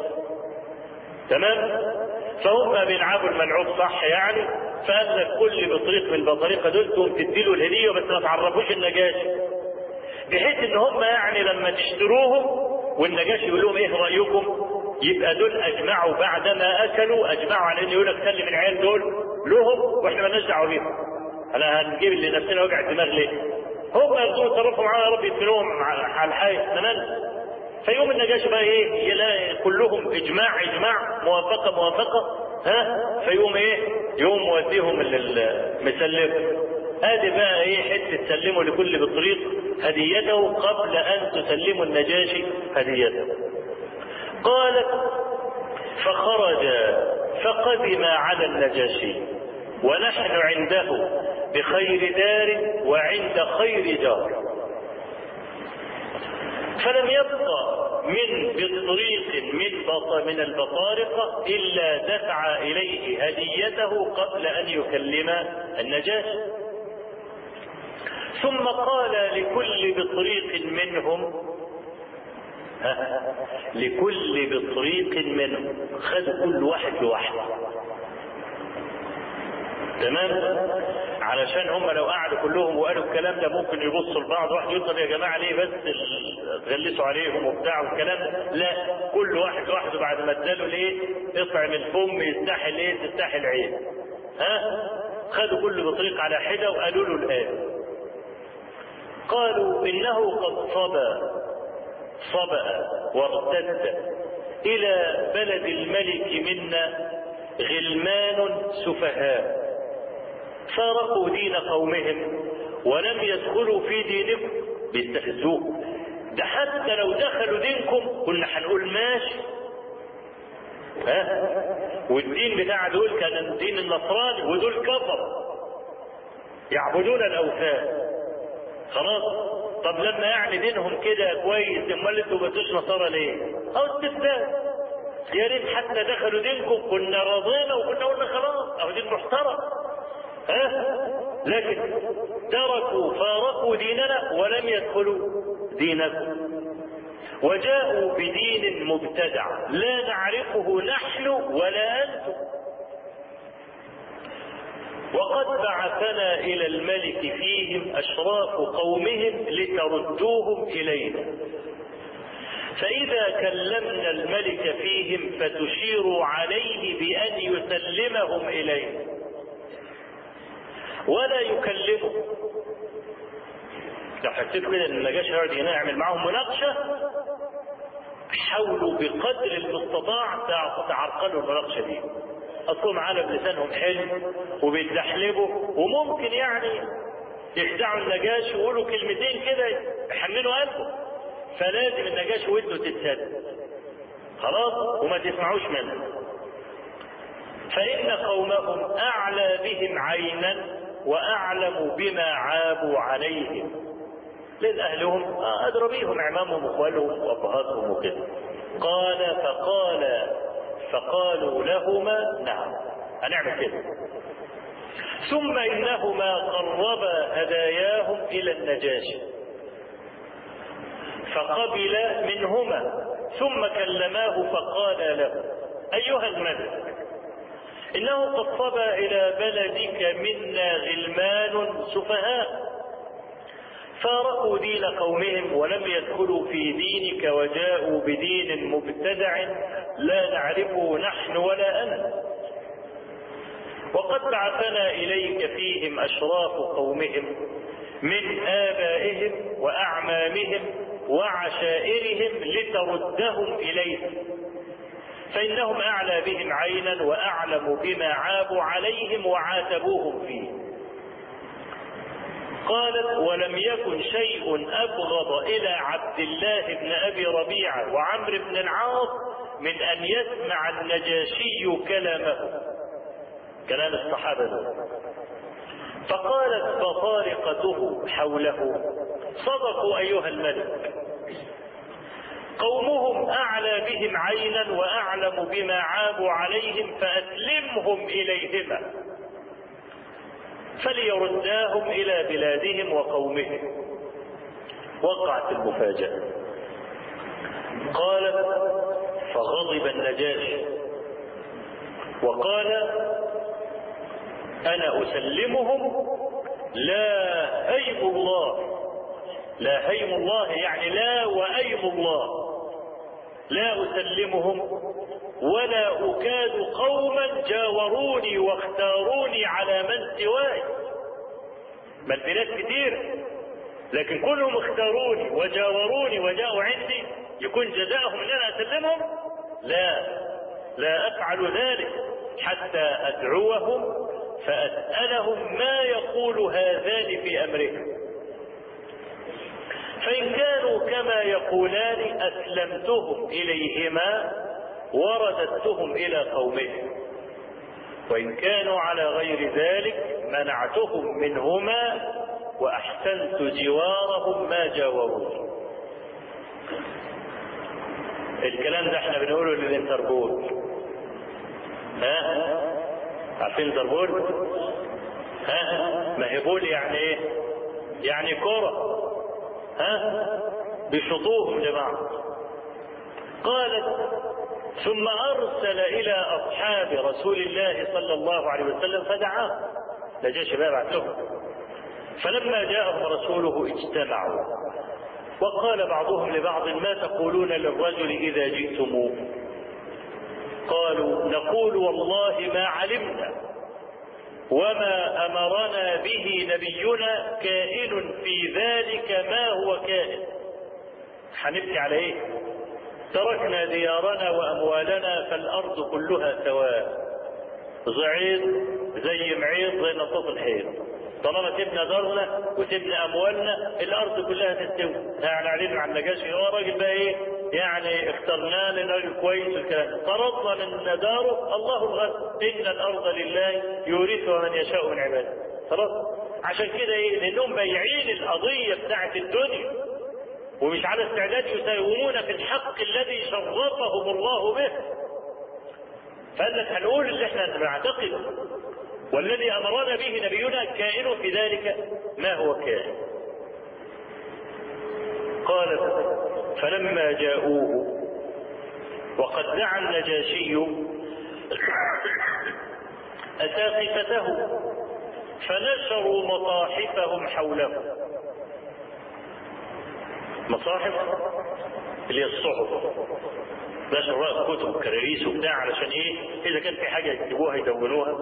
تمام؟ فهم بيلعبوا الملعوب صح يعني. فقال لك كل بطريق من البطريقه دول تقوم تديله الهديه، بس ما تعرفوش النجاشي، بحيث ان هم يعني لما تشتروهم والنجاشي يقول لهم ايه رايكم، يبقى دول اجمعوا بعدما اكلوا اجمعوا على ان يقول لك سلم العيال دول لهم واحنا مالناش دعوه بيهم. انا هنجيب لنفسنا وجع الدماغ ليه؟ هم ياخدوهم يتصرفوا معانا، يا رب يدفنوهم على الحي. تمام؟ فيوم النجاشي بقى ايه؟ يلاقي كلهم اجماع اجماع موافقه موافقه، ها؟ فيقوم ايه؟ يقوم موديهم مسلم. ادي بقى ايه؟ حته تسلموا لكل بطريق هديته قبل ان تسلموا النجاشي هديته. قالت فخرج فقدم على النجاشي ونحن عنده بخير دار وعند خير جار، فلم يبقى من بطريق من من البطارقة إلا دفع إليه هديته قبل أن يكلم النجاشي. ثم قال لكل بطريق منهم لكل بطريق منهم، خد كل واحد لوحده. تمام؟ علشان هم لو قعدوا كلهم وقالوا الكلام ده ممكن يبصوا لبعض، واحد يقول يا جماعه ليه بس تغلسوا عليهم وبتاع والكلام. لا، كل واحد لوحده بعد ما اداله ليه يطلع من الفم يستحل ايه تستحل عين. ها؟ خدوا كل بطريق على حده وقالوا له الآن. قالوا انه قد صبا صبأ وارتد الى بلد الملك منا غلمان سفهاء فارقوا دين قومهم ولم يدخلوا في دينكم. بيستفزوه، ده حتى لو دخلوا دينكم كنا هنقول ماشي، ها؟ والدين بتاع دول كان الدين النصراني، ودول كفر يعبدون الاوثان. خلاص؟ طب لما يعني دينهم كده كويس، امال انتوا ما بتوش نصارى ليه؟ او استفزاز. يا ريت حتى دخلوا دينكم كنا رضينا وكنا قلنا خلاص اهو دين محترم، ها؟ لكن تركوا فارقوا ديننا ولم يدخلوا دينكم، وجاءوا بدين مبتدع لا نعرفه نحن ولا انتم، وقد بعثنا الى الملك فيهم اشراف قومهم لتردوهم الينا، فإذا كلمنا الملك فيهم فتشيروا عليه بأن يسلمهم إليه ولا يكلمهم. لو حسيت كده ان النجاشي يقعد هنا يعمل معاهم مناقشة، حاولوا بقدر المستطاع تعرقلوا المناقشة دي. أصلهم على بلسانهم حلو وبيتزحلبوا، وممكن يعني يخدعوا النجاشي ويقولوا كلمتين كده يحملوا قلبه، فلازم النجاشي ودنه تتسد خلاص وما تسمعوش منه. فإن قومهم أعلى بهم عينا وأعلم بما عابوا عليهم، لأن أهلهم أدرى بيهم، أعمامهم وأخوالهم وأبهاتهم وكده. قال فقال فقالوا لهما نعم هنعمل كده. ثم إنهما قربا هداياهم إلى النجاشي فقبل منهما، ثم كلماه فقال له أيها الملك إنه قد صبا إلى بلدك منا غلمان سفهاء فارقوا دين قومهم ولم يدخلوا في دينك وجاءوا بدين مبتدع لا نعرفه نحن ولا أنت، وقد بعثنا إليك فيهم أشراف قومهم من آبائهم وأعمامهم وعشائرهم لتردهم إليهم، فإنهم أعلى بهم عينا وأعلم بما عابوا عليهم وعاتبوهم فيه. قالت: ولم يكن شيء أبغض إلى عبد الله بن أبي ربيعة وعمرو بن العاص من أن يسمع النجاشي كلامه، كلام الصحابة دول. فقالت بطارقته حوله: صدقوا أيها الملك، قومهم أعلى بهم عينا وأعلم بما عابوا عليهم، فأسلمهم إليهما فليرداهم إلى بلادهم وقومهم. وقعت المفاجأة. قالت: فغضب النجاشي وقال: أنا أسلمهم لا هيم الله، لا هيم الله يعني لا وأيم الله، لا أسلمهم ولا أكاد قوما جاوروني واختاروني على من سواي. ما البلاد كتير لكن كلهم اختاروني وجاوروني وجاءوا عندي، يكون جزاؤهم ان انا اسلمهم؟ لا، لا افعل ذلك حتى ادعوهم فاسالهم ما يقول هذان في امرهم، فان كانوا كما يقولان اسلمتهم اليهما ورددتهم الى قومهم، وان كانوا على غير ذلك منعتهم منهما واحسنت جوارهم ما جاوروني. الكلام ده احنا بنقوله للانتربول. ها عارفين انتربول؟ ها ما هي بول يعني ايه؟ يعني كرة، ها بيشطوهم لبعض. قالت: ثم ارسل الى اصحاب رسول الله صلى الله عليه وسلم فدعاهم، نجاشي بقى بعت لهم. فلما جاءهم رسوله اجتمعوا وقال بعضهم لبعض: ما تقولون للرجل اذا جئتموه؟ قالوا: نقول والله ما علمنا وما امرنا به نبينا كائن في ذلك ما هو كائن. هنبكي على ايه؟ تركنا ديارنا واموالنا فالارض كلها سواء، زعيد زي معيط زي نصوص الحيط، طالما سيبنا دارنا وسيبنا اموالنا الارض كلها تستوي. يعني علينا عن النجاشي هو راجل بقى ايه يعني اخترناه لانه راجل كويس والكلام، طردنا من داره الله الغد، ان الارض لله يورثها من يشاء من عباده. خلاص عشان كده ايه؟ لانهم بايعين القضيه بتاعت الدنيا ومش على استعداد يساومون في الحق الذي شرفهم الله به. فقال لك هنقول اللي احنا بنعتقده والذي امرنا به نبينا كائن في ذلك ما هو كائن. قال: فلما جاءوه وقد دعا النجاشي أساقفته فنشروا مصاحفهم حوله. مصاحف اللي هي الصحف، نشر رأس كتب كراريس وبتاع علشان ايه؟ اذا كان في حاجة يكتبوها يدونوها.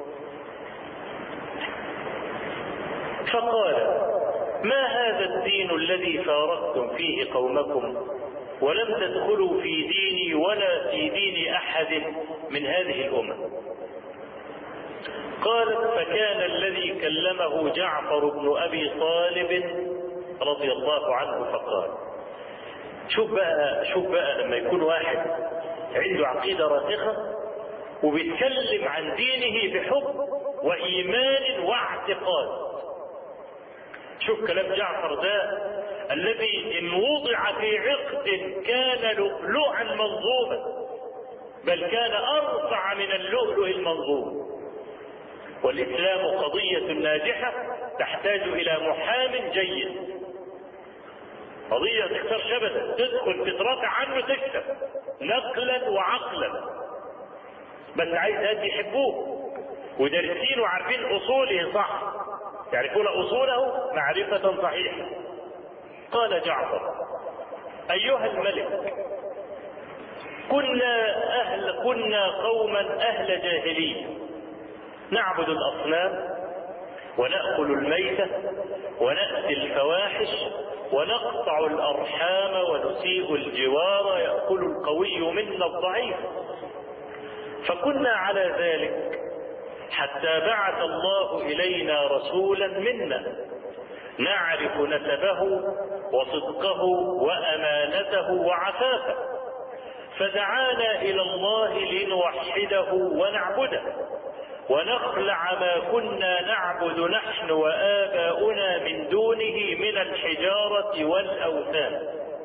فقال: ما هذا الدين الذي فارقتم فيه قومكم ولم تدخلوا في ديني ولا في دين احد من هذه الامم؟ قالت: فكان الذي كلمه جعفر بن ابي طالب رضي الله عنه فقال. شوف بقى شوف بقى لما يكون واحد عنده عقيدة راسخة وبيتكلم عن دينه بحب وإيمان واعتقاد. شوف كلام جعفر ده الذي إن وضع في عقد كان لؤلؤا منظوما، بل كان أرفع من اللؤلؤ المنظوم. والإسلام قضية ناجحة تحتاج إلى محام جيد، قضية تكسرش ابدا، تدخل تترافع عنه تكسب نقلا وعقلا. بس عايز ناس يحبوه ودارسين وعارفين اصوله صح، يعرفون اصوله معرفة صحيحة. قال جعفر: ايها الملك، كنا اهل كنا قوما اهل جاهلية، نعبد الاصنام ونأكل الميتة ونأتي الفواحش ونقطع الأرحام ونسيء الجوار، يأكل القوي منا الضعيف. فكنا على ذلك حتى بعث الله إلينا رسولا منا نعرف نسبه وصدقه وأمانته وعفافه، فدعانا إلى الله لنوحده ونعبده ونخلع ما كنا نعبد نحن وآباؤنا من دونه من الحجارة والأوثان،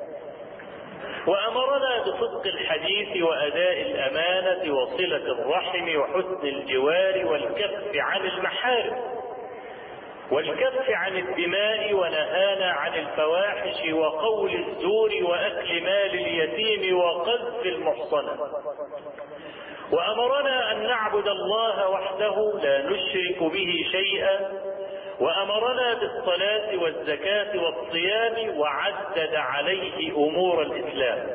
وأمرنا بصدق الحديث وأداء الأمانة وصلة الرحم وحسن الجوار والكف عن المحارم والكف عن الدماء، ونهانا عن الفواحش وقول الزور وأكل مال اليتيم وقذف المحصنة، وأمرنا أن نعبد الله وحده لا نشرك به شيئا، وأمرنا بالصلاة والزكاة والصيام، وعدد عليه أمور الإسلام،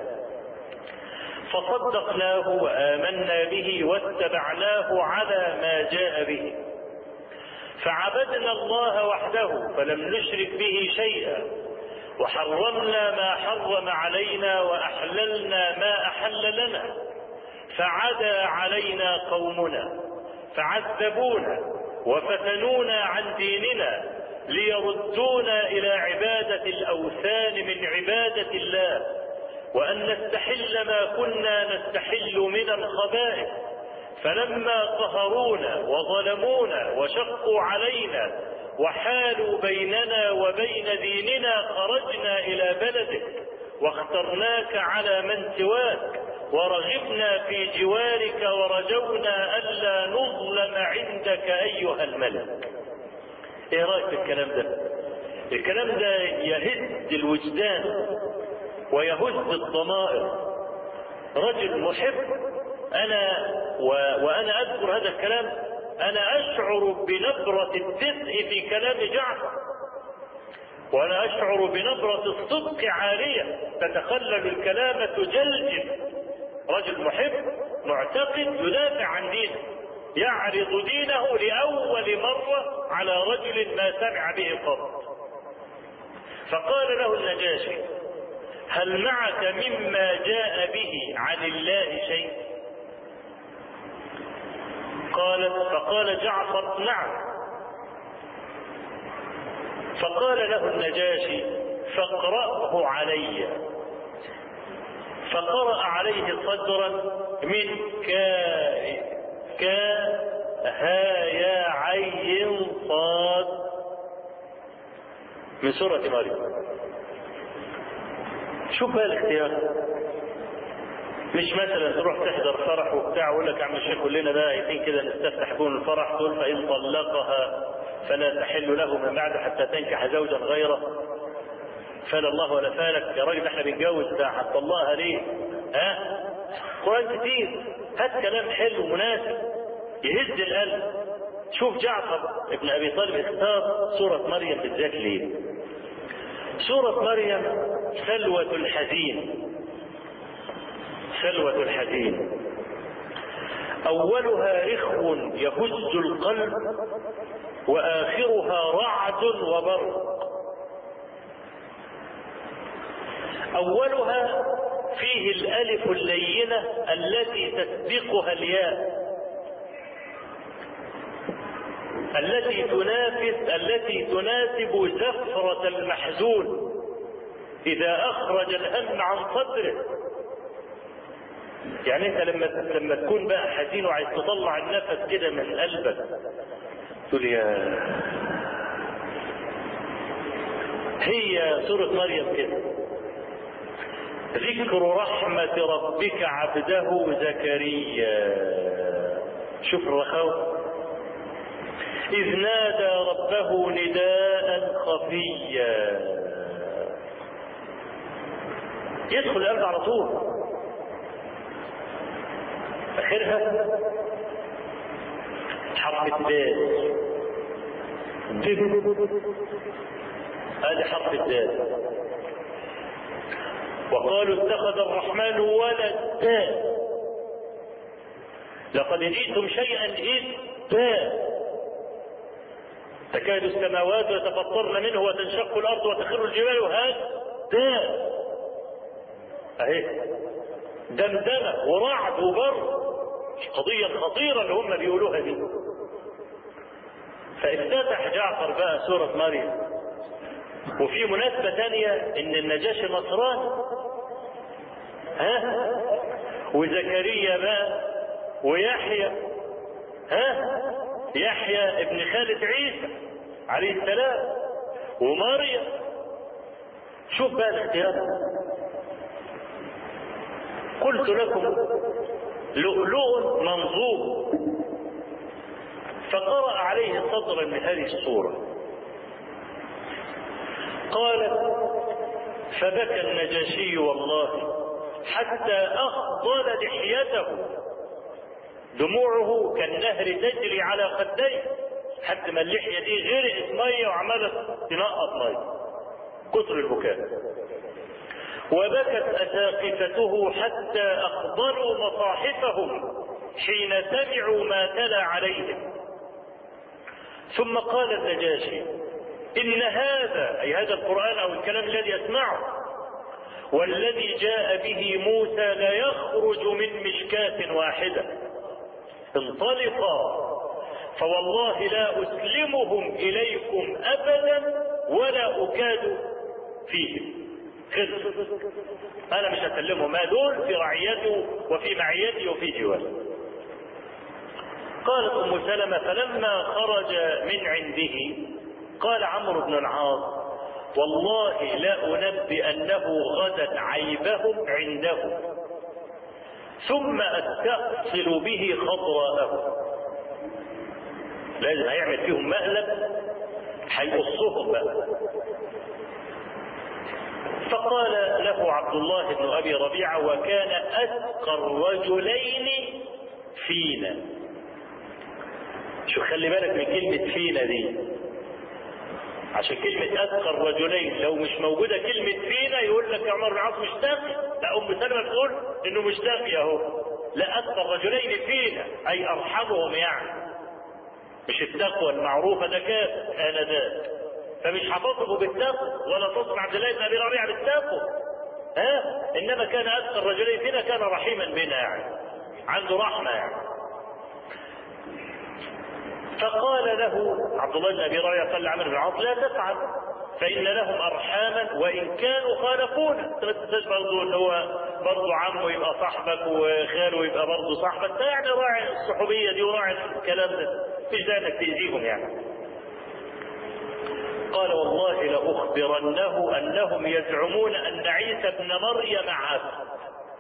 فصدقناه وآمنا به واتبعناه على ما جاء به، فعبدنا الله وحده فلم نشرك به شيئا، وحرمنا ما حرم علينا وأحللنا ما أحل لنا، فعدا علينا قومنا فعذبونا وفتنونا عن ديننا ليردونا إلى عبادة الأوثان من عبادة الله، وأن نستحل ما كنا نستحل من الخبائث، فلما قهرونا وظلمونا وشقوا علينا وحالوا بيننا وبين ديننا خرجنا إلى بلدك واخترناك على من سواك، ورغبنا في جوارك ورجونا ألا نظلم عندك أيها الملك. ايه رأيك في الكلام ده؟ الكلام ده يهز الوجدان ويهز الضمائر. رجل محب، انا و... وانا اذكر هذا الكلام انا اشعر بنبرة الدفء في كلام جعفر، وانا اشعر بنبرة الصدق عالية تتخلل الكلام تجلجل. رجل محب معتقد يدافع عن دينه، يعرض دينه لأول مرة على رجل ما سمع به قط. فقال له النجاشي: هل معك مما جاء به عن الله شيء؟ قال فقال جعفر: نعم. فقال له النجاشي: فاقرأه علي. فقرأ عليه صدرا من كا كا ها يا عين صاد من سورة مريم. شوف بقى الاختيار، مش مثلا تروح تحضر فرح وبتاع ويقول لك يا عم الشيخ كلنا بقى عايزين كده نستفتح كون الفرح، تقول فإن طلقها فلا تحل له من بعد حتى تنكح زوجا غيره. فلا الله ولا فالك يا راجل، احنا بنتجوز ده هتطلقها ليه؟ ها؟ قرآن كتير، هات كلام حلو مناسب يهز القلب. شوف جعفر ابن ابي طالب اختار سورة مريم بالذات ليه؟ سورة مريم سلوة الحزين، سلوة الحزين، اولها رخو يهز القلب واخرها رعد وبرق. اولها فيه الالف اللينة التي تسبقها الياء، التي تنافس التي تناسب زفرة المحزون اذا اخرج الهم عن صدره. يعني انت لما لما تكون بقى حزين وعايز تطلع النفس كده من قلبك تقول يا، هي سورة مريم كده. ذكر رحمة ربك عبده زكريا، شوف الرخاوة، إذ نادى ربه نداء خفيا، يدخل القلب على طول. آخرها حرف الدال، دب هذا حرف الدال. وقالوا اتخذ الرحمن ولدا لقد جئتم شيئا إدا تكاد السماوات يتفطرن منه وتنشق الأرض وتخر الجبال هدا اهي دمدمة ورعد وبرد، قضية خطيرة اللي هم بيقولوها دي. فافتتح جعفر بقى سورة مريم. وفي مناسبة ثانية ان النجاشي نصراني، ها وزكريا بقى ويحيى، ها يحيى ابن خالة عيسى عليه السلام ومريم. شوف بقى الاختيار. قلت لكم لؤلؤ منظوم. فقرأ عليه سطرا من هذه السورة. قال: فبكى النجاشي والله حتى أخضل لحيته، دموعه كالنهر تجري على خديه، حتى ما اللحية دي غرقت مية وعملت تنقط مية كثر البكاء. وبكت أساقفته حتى أخضلوا مصاحفهم حين سمعوا ما تلا عليهم. ثم قال النجاشي: إن هذا أي هذا القرآن أو الكلام الذي أسمعه والذي جاء به موسى لا يخرج من مشكاة واحدة، انطلقا فوالله لا أسلمهم إليكم أبدا ولا أكاد فيهم خذ. أنا مش هسلمهم، ما دول في رعيته وفي معيتي وفي جواري. قالت أم سلمة: فلما خرج من عنده قال عمرو بن العاص: والله لا أنبئ أنه غدت عيبهم عنده ثم أستأصل به خضراءه. لازم هيعمل فيهم مقلب هيقصهم بقى. فقال له عبد الله بن أبي ربيعة وكان أتقى الرجلين فينا. شو خلي بالك من كلمة فينا دي، عشان كلمة أتقى الرجلين لو مش موجودة كلمة فينا يقول لك يا عمر بن العاص مش تقي. لا، أم سلمة تقول إنه مش تقي أهو. لا، أتقى الرجلين فينا أي أرحمهم، يعني مش التقوى المعروفة ده كان آنذاك. فمش هتصفه بالتقوى ولا تصف عبد الله بن أبي ربيعة بالتقوى، ها إنما كان أتقى الرجلين فينا كان رحيما بنا، يعني عنده رحمة يعني. فقال له عبد الله بن ابي ربيعه قال لعمرو بن العاص: لا تفعل فان لهم ارحاما وان كانوا خالفونا. انت ما تنساش برضه اللي هو برضه عمه يبقى صاحبك وخاله يبقى برضه صاحبك، ده يعني راعي الصحوبيه دي وراعي الكلام ده، مش ده انك تاذيهم يعني. قال: والله لاخبرنه انهم يزعمون ان عيسى ابن مريم عبد.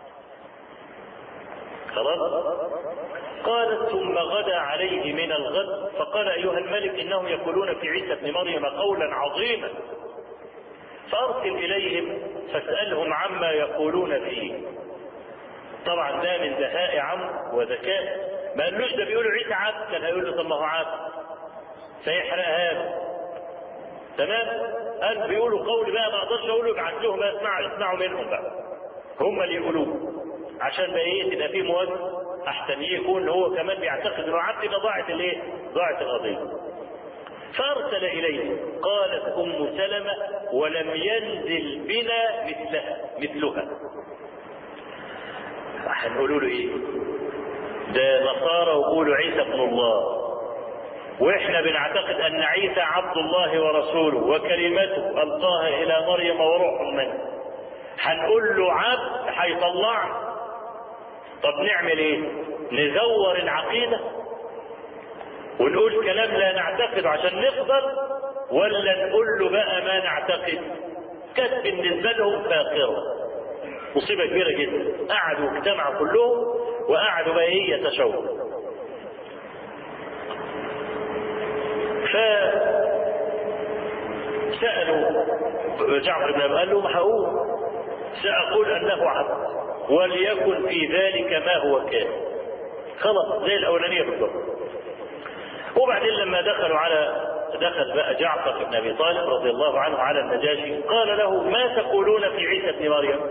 خلاص. قالت: ثم غدا عليه من الغد فقال: ايها الملك انهم يقولون في عيسى ابن مريم قولا عظيما، فارسل اليهم فاسالهم عما يقولون فيه. طبعا ده من دهاء عمرو وذكاء، ما قالوش ده بيقولوا عيسى عبد، كان هيقول له طب ما هو عبد فيحرقها له. تمام. قال بيقولوا قول بقى ما اقدرش اقوله، ابعت لهم بقى اسمعوا اسمعوا منهم بقى هم اللي يقولوه، عشان بقى ايه تبقى فيه مواجهه. احسن يكون هو كمان بيعتقد انه عبد، يبقى ضاعت الايه؟ ضاعت القضيه. فارسل اليه. قالت ام سلمه: ولم ينزل بنا مثلها مثلها. هنقولوا له ايه؟ ده نصارى ويقولوا عيسى ابن الله، واحنا بنعتقد ان عيسى عبد الله ورسوله وكلمته القاها الى مريم وروح منه. هنقول له عبد هيطلعنا. طب نعمل ايه؟ نزور العقيدة ونقول كلام لا نعتقد عشان نقدر، ولا نقول له بقى ما نعتقد؟ كانت بالنسبة لهم فاقرة، مصيبة كبيرة جدا. قعدوا اجتمعوا كلهم وقعدوا بقى ايه يتشاوروا. فسألوا جعفر بن أبي قال له: ما هقول سأقول أنه عبد وليكن في ذلك ما هو كان. خلاص زي الأولانية بالضبط. وبعدين لما دخلوا على دخل بقى جعفر بن ابي طالب رضي الله عنه على النجاشي قال له ما تقولون في عيسى ابن مريم؟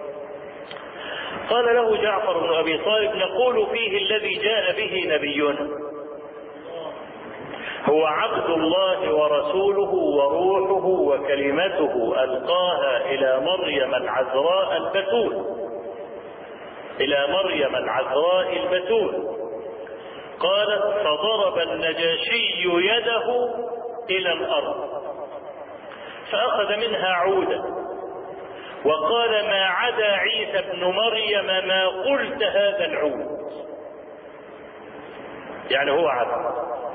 قال له جعفر بن ابي طالب نقول فيه الذي جاء به نبينا، هو عبد الله ورسوله وروحه وكلمته ألقاها إلى مريم العذراء البتول إلى مريم العذراء البتول. قالت فضرب النجاشي يده إلى الأرض فأخذ منها عودا وقال ما عدا عيسى ابن مريم ما قلت هذا العود، يعني هو عبد.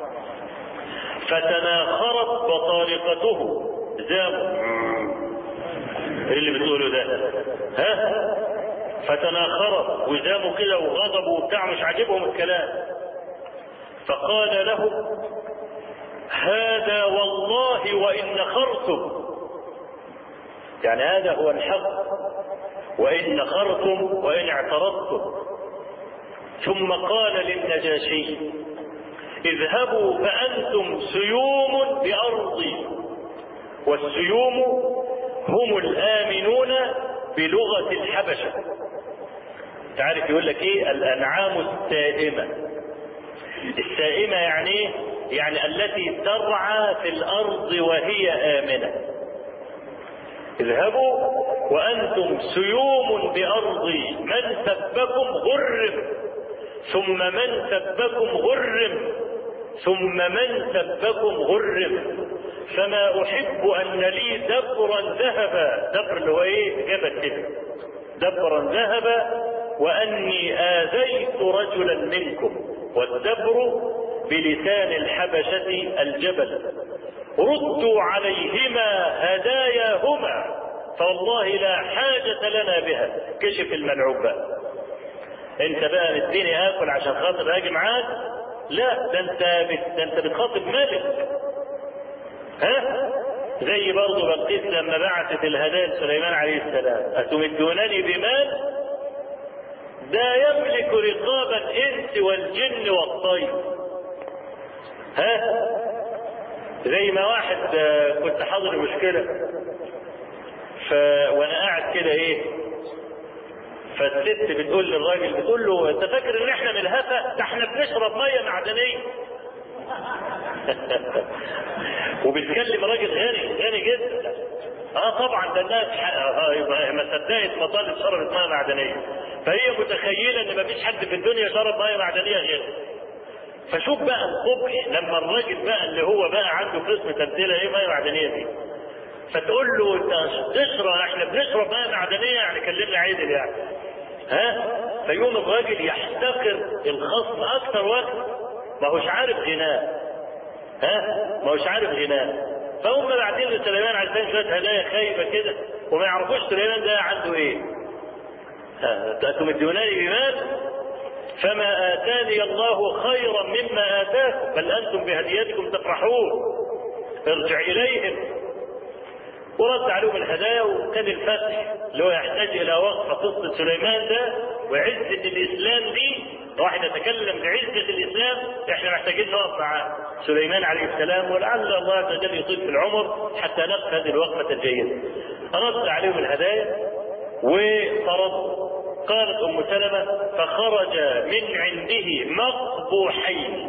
فتناخرت بطارقته زاموا ايه اللي بتقوله ده؟ ها؟ فتناخرت وزاموا كده وغضبوا وبتاع مش عاجبهم الكلام. فقال له هذا والله وإن نخرتم، يعني هذا هو الحق وإن نخرتم وإن اعترضتم. ثم قال للنجاشي اذهبوا فأنتم سيوم بأرضي، والسيوم هم الآمنون بلغة الحبشة. تعرف يقول لك ايه؟ الأنعام السائمة. السائمة يعني ايه؟ يعني التي ترعى في الأرض وهي آمنة. اذهبوا وأنتم سيوم بأرضي من سبكم غرم، ثم من سبكم غرم، ثم من سبكم غرم، فما أحب أن لي دبرا ذهبا، دبر اللي هو ايه؟ جبل كده، دبرا ذهبا، وأني آذيت رجلا منكم، والدبر بلسان الحبشة الجبل. ردوا عليهما هداياهما فوالله لا حاجة لنا بها. كشف الملعوب بقى. انت بقى مديني اكل عشان خاطر اجي معاك؟ لا، ده انت بت... ده انت بتخاطب ملك. ها؟ زي برضه بلقيس لما بعثت الهدايا لسليمان عليه السلام أتمدونني بمال؟ ده يملك رقاب الانس والجن والطير. ها؟ زي ما واحد كنت حاضر مشكله ف وانا قاعد كده ايه، فالست بتقول للراجل بتقول له انت فاكر ان احنا من الهفا؟ ده احنا بنشرب ميه معدنيه. وبتكلم راجل غني غني جدا. اه طبعا ده الناس ما صدقت مطالب شربت ميه معدنيه، فهي متخيله ان مفيش حد في الدنيا شرب ميه معدنيه غيرها. فشوف بقى القبح لما الراجل بقى اللي هو بقى عنده قسم تمثيله ايه ميه معدنيه دي، فتقول له انت تشرب، احنا بنشرب ميه معدنيه يعني كلمنا عدل يعني. ها؟ فيقوم الراجل يحتقر الخصم اكثر وقت، ما هوش عارف غناه. ها؟ ما هوش عارف غناه. فهم بعدين لسليمان عايزين شويه هدايا خايبه كده وما يعرفوش سليمان ده عنده ايه. أتمدونني بمال؟ فما آتاني الله خيرا مما آتاكم بل أنتم بهديتكم تفرحون، ارجع إليهم. ورد عليهم الهدايا. وكان الفتح اللي هو يحتاج إلى وقفة قصة سليمان ده وعزة الإسلام دي. واحد يتكلم بعزة الإسلام، احنا محتاجين نقف مع سليمان عليه السلام، ولعل الله عز وجل يطيل في العمر حتى نقف هذه الوقفة الجيدة. رد عليهم الهدايا وطرد. قالت ام سلمة فخرج من عنده مقبوحين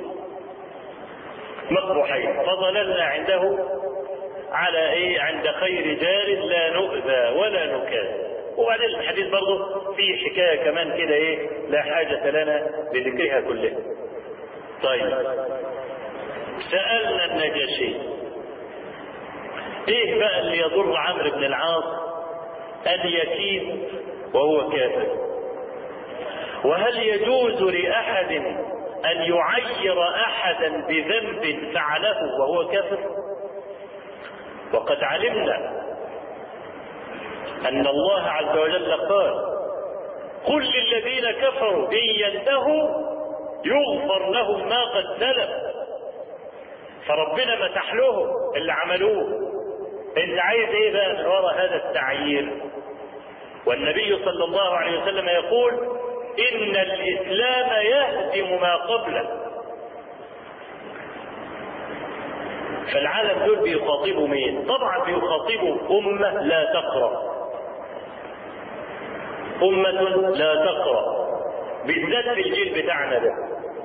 مقبوحين فظللنا عنده على ايه؟ عند خير جار لا نؤذى ولا نكاد. وبعدين الحديث برضه في حكايه كمان كده ايه لا حاجه لنا بذكرها كلها. طيب سالنا النجاشي ايه بقى اللي يضر عمرو بن العاص ان يكيد وهو كافر؟ وهل يجوز لأحد أن يعير أحدا بذنب فعله وهو كافر؟ وقد علمنا أن الله عز وجل قال قل للذين كفروا إن ينتهوا يغفر لهم ما قد سلف. فربنا مسح لهم اللي عملوه. انت عايز ايه بقى من وراء هذا التعيير؟ والنبي صلى الله عليه وسلم يقول إن الإسلام يهدم ما قبله. فالعالم دول بيخاطبوا مين؟ طبعا بيخاطبوا أمة لا تقرأ، أمة لا تقرأ، بالذات في الجيل بتاعنا ده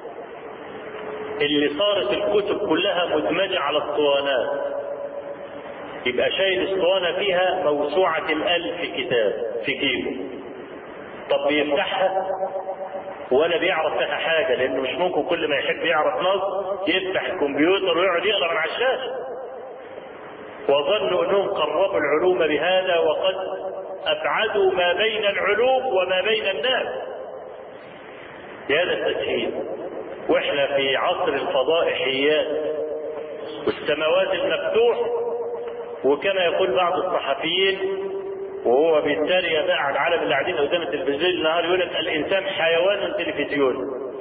اللي صارت الكتب كلها مدمجة على اسطوانات، يبقى شايل اسطوانة فيها موسوعة الألف كتاب في جيبه. طب بيفتحها ولا بيعرف فيها حاجة، لأنه مش ممكن كل ما يحب يعرف نص يفتح الكمبيوتر ويقعد يقرأ من على الشاشة. وظنوا أنهم قربوا العلوم بهذا، وقد أبعدوا ما بين العلوم وما بين الناس بهذا التسهيل. وإحنا في عصر الفضائحيات والسماوات المفتوح، وكما يقول بعض الصحفيين وهو بيتريق بقى على العالم اللي قاعدين قدام التلفزيون النهار، يقول لك الانسان حيوان تلفزيون.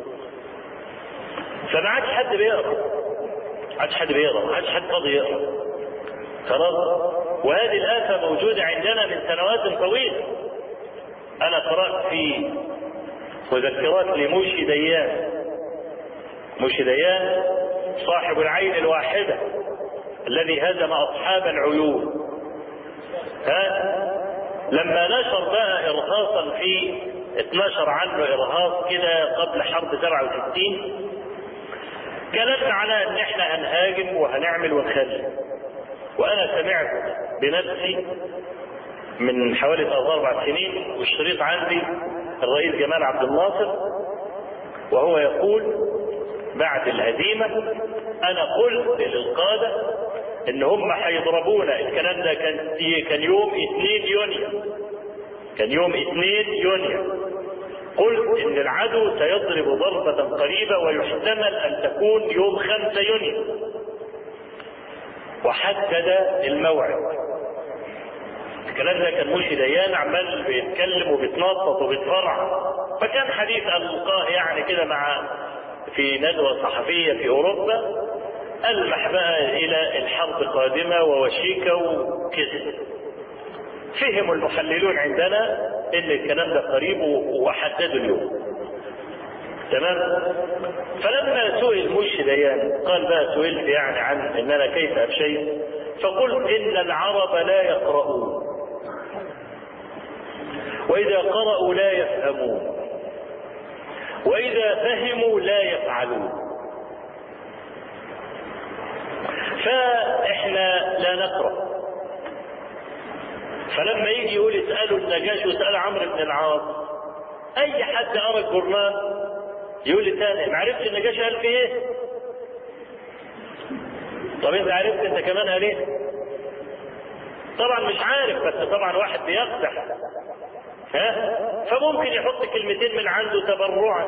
فما عادش حد بيقرا، ما عادش حد بيقرا، ما عادش حد فاضي يقرا خلاص. وهذه الآفة موجودة عندنا من سنوات طويلة. أنا قرأت في مذكرات لموشي ديان، موشي ديان صاحب العين الواحدة الذي هزم أصحاب العيون، ها لما نشر بقى إرهاصا في اتنشر عنه إرهاص كده قبل حرب سبعة وستين، كلمنا على ان احنا هنهاجم وهنعمل ونخلي. وانا سمعت بنفسي من حوالي ثلاث اربع سنين والشريط عندي الرئيس جمال عبد الناصر وهو يقول بعد الهزيمة انا قلت للقادة ان هم هيضربونا. الكلام ده كان كان يوم اثنين يونيو، كان يوم اثنين يونيو. قلت ان العدو سيضرب ضربة قريبة ويحتمل ان تكون يوم خمسة يونيو، وحدد الموعد. الكلام ده كان موشي ديان عمال بيتكلم وبيتنطط وبيتفرع، فكان حديث ألقاه يعني كده مع في ندوة صحفية في أوروبا، ألمح بقى إلى الحرب القادمة ووشيكة وكده. فهم المحللون عندنا ان الكلام ده قريب وحددوا اليوم، تمام. فلما سئل موشي ديان قال بقى سئلت يعني عن ان انا كيف افشيت، فقلت ان العرب لا يقرؤون، واذا قرأوا لا يفهمون، واذا فهموا لا يفعلون. فاحنا لا نقرأ. فلما يجي يقول اسألوا النجاشي واسألوا عمرو بن العاص، اي حد قرأ الجورنال يقول لي تاني ما عرفتش النجاشي قال في ايه؟ طب انت عرفت انت كمان قال ايه؟ طبعا مش عارف، بس طبعا واحد بيقدح، ها فممكن يحط كلمتين من عنده تبرعا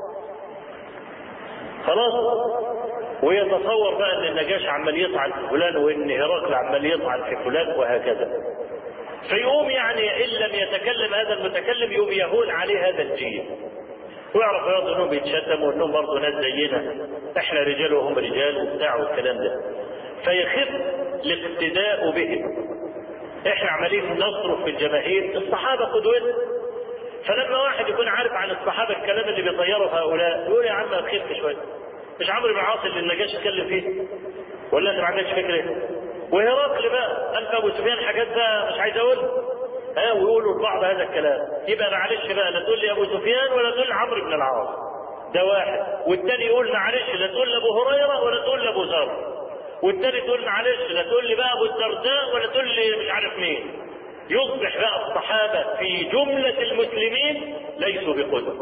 خلاص، ويتصور بقى ان النجاشي عمال يطعن في فلان وان هرقل عمال يطعن في فلان وهكذا. فيقوم يعني ان لم يتكلم هذا المتكلم يقوم يهون عليه هذا الجيل، ويعرف ياخذ انهم بيتشتموا وانهم برضه ناس زينا، احنا رجال وهم رجال وبتاع والكلام ده، فيخف الاقتداء بهم. احنا عمالين نصرف في الجماهير، الصحابه قدوتنا. فلما واحد يكون عارف عن الصحابه الكلام اللي بيطيروا هؤلاء يقول يا عم خف شويه، مش عمرو بن العاص اللي النجاشي اتكلم فيه؟ ولا انت ما عندكش فكره؟ وهرقل بقى قال ابو سفيان حاجات بقى مش عايز اقول ها، ويقولوا لبعض هذا الكلام. يبقى معلش بقى لا تقول لي ابو سفيان ولا تقول لي عمرو بن العاص، ده واحد. والتاني يقول معلش لا تقول لي ابو هريره ولا تقول لي ابو ذر، والتاني تقول معلش لا تقول لي بقى ابو الدرداء ولا تقول لي مش عارف مين. يصبح بقى الصحابه في جمله المسلمين ليسوا بقدوه،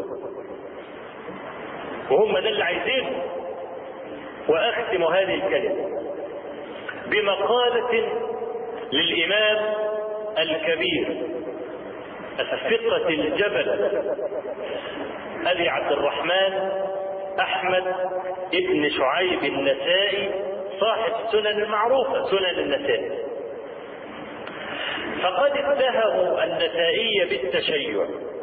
وهم ده اللي عايزينه. واختم هذه الكلمه بمقالة للإمام الكبير الثقة الجبل أبي عبد الرحمن أحمد ابن شعيب النسائي صاحب السنن المعروفة سنن النسائي. فقد اتهموا النسائي بالتشيع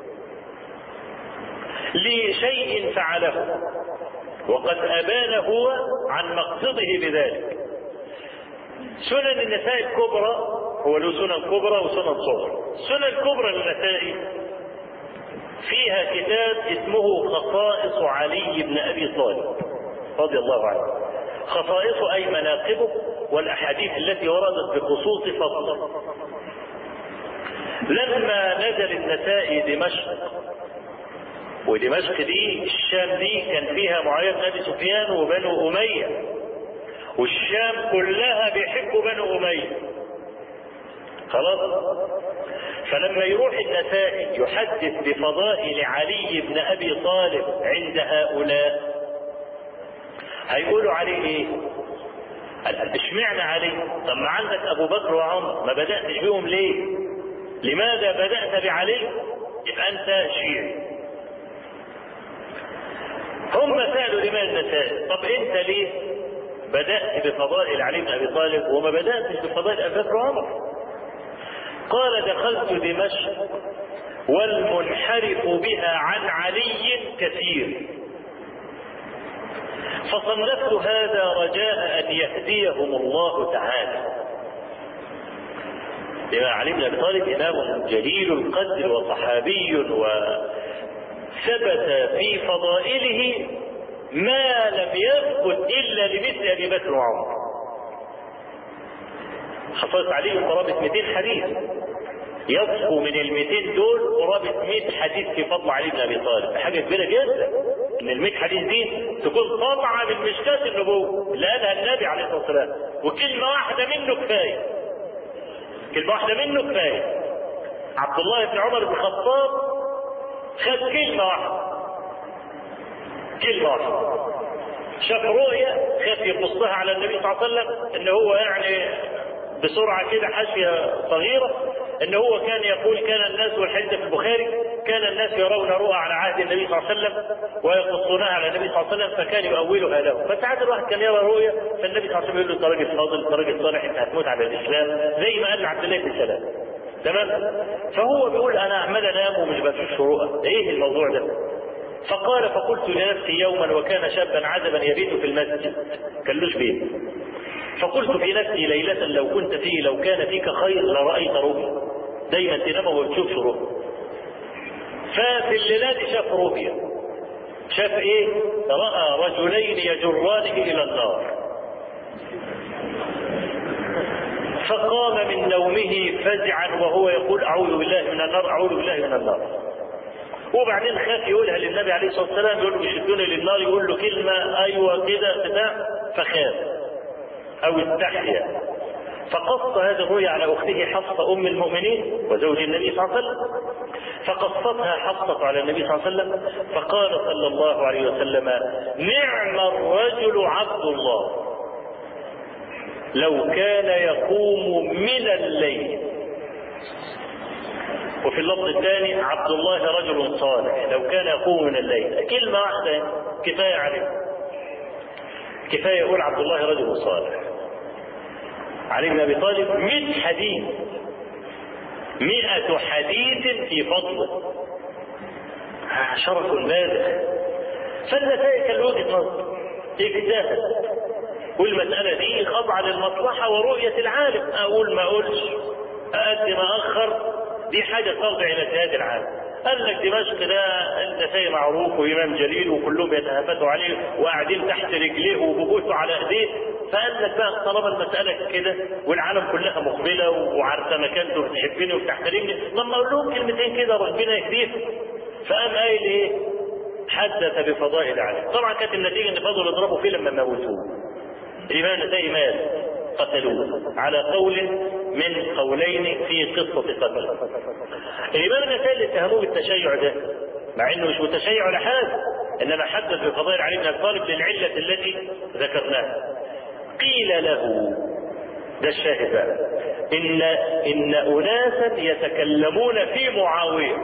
لشيء فعله، وقد أبان هو عن مقصده بذلك. سنن النسائي الكبرى هو له سنن كبرى وسنن صغرى. السنن الكبرى للنسائي فيها كتاب اسمه خصائص علي بن ابي طالب رضي الله عنه، خصائصه أي مناقبه والأحاديث التي وردت بخصوص فضله. لما نزل النسائي دمشق، ودمشق دي الشام دي كان فيها معاوية بن أبي سفيان وبنو أمية، والشام كلها بيحبوا بنو أمية خلاص. فلما يروح النسائي يحدث بفضائل علي بن أبي طالب عند هؤلاء هيقولوا عليه ايه؟ اشمعنى علي؟ طب ما عندك ابو بكر وعمر، ما بدأتش بيهم ليه؟ لماذا بدأت بعلي؟ يبقى انت شيعي. هم سألوا الامام النسائي طب انت ليه بدأت بفضائل علي بن ابي طالب وما بدأتش بفضائل ابي بكر وعمر؟ قال دخلت دمشق والمنحرف بها عن علي كثير، فصنفت هذا رجاء أن يهديهم الله تعالى. لما علي بن أبي طالب إمام جليل القدر وصحابي، وثبت في فضائله ما لم يثبت إلا لمثل أبي بكر وعمر. حصلت عليه قرابة مئتين حديث، يصفوا من المئتين دول قرابة مئة حديث في فضل علي بن أبي طالب. حاجة كبيرة جدا ان المئة حديث دي تكون طبعا من مشكاة النبوة اللي قالها النبي عليه الصلاة والسلام، وكلمة واحدة منه كفاية، كلمة واحدة منه كفاية. عبد الله بن عمر بن الخطاب خد كلمة واحدة، كلمة واحدة شاف رؤية خاف يقصها على النبي صلى الله عليه وسلم ان هو يعني بسرعة كده حاشية صغيرة، ان هو كان يقول كان الناس، والحديث في البخاري، كان الناس يرون رؤى على عهد النبي صلى الله عليه وسلم ويقصونها على النبي صلى الله عليه وسلم فكان يؤولها له. فساعات الواحد كان يرى رؤيا فالنبي صلى الله عليه وسلم يقول له انت راجل فاضل، انت راجل صالح، انت هتموت على الاسلام، زي ما قال لعبد الله بن سلام. تمام؟ فهو بيقول انا عمال انام ومش بشوف رؤى، ايه الموضوع ده؟ فقال فقلت لنفسي يوما وكان شابا عزبا يبيت في المسجد، كلوش بيت، فقلت في نفسي ليلة لو كنت فيه لو كان فيك خير لرأيت رؤيا، دايما تنام وما بتشوفش رؤيا. ففي الليلات شاف رؤيا، شاف ايه؟ رأى رجلين يجرانه الى النار، فقام من نومه فزعا وهو يقول اعوذ بالله من النار، اعوذ بالله من النار. وبعدين خاف يقولها للنبي عليه الصلاة والسلام، يقول له يشدوني للنار، يقول له كلمة ايوه كده بتاع، فخاف او استحيا، فقص هذه الرؤيا على اخته حفصة ام المؤمنين وزوج النبي صلى الله عليه وسلم، فقصتها حفصة على النبي صلى الله عليه وسلم، فقال صلى الله عليه وسلم نعم الرجل عبد الله لو كان يقوم من الليل. وفي اللفظ الثاني عبد الله رجل صالح لو كان يقوم من الليل. كلمة واحدة كفاية عليه، كفاية يقول عبد الله رجل صالح. علي بن أبي طالب مئة حديث، مئة حديث في فضله، شرف بالغ. فالنسائي كان له وجهة نظر، اجتهد، والمسألة دي خاضعة للمصلحة ورؤية العالم، أقول ما أقولش، أقدم أخر، دي حاجة ترجع إلى اجتهاد العالم. قال لك دمشق ده النسائي معروف وإمام جليل وكلهم بيتهافتوا عليه وقاعدين تحت رجليه وببوسوا على إيديه، فقال لك بقى طالما المسألة كده والعالم كلها مقبلة وعارفة مكانته وبتحبني وبتحترمني، لما أقول لهم كلمتين كده ربنا يهديه. فقام قايل إيه؟ حدث بفضائل عليه. طبعا كانت النتيجة إن فضلوا يضربوا فيه لما موتوه. الإمام النسائي مات، قتلوه على قول من قولين في قصة قتله. الإمام النسائي اللي اتهموه بالتشيع ده، مع إنه مش متشيع ولا حاجة، إنما حدث بفضائل علي بن أبي طالب للعلة التي ذكرناها. قيل له، ده الشاهد بقى، إن إن أناسا يتكلمون في معاوية،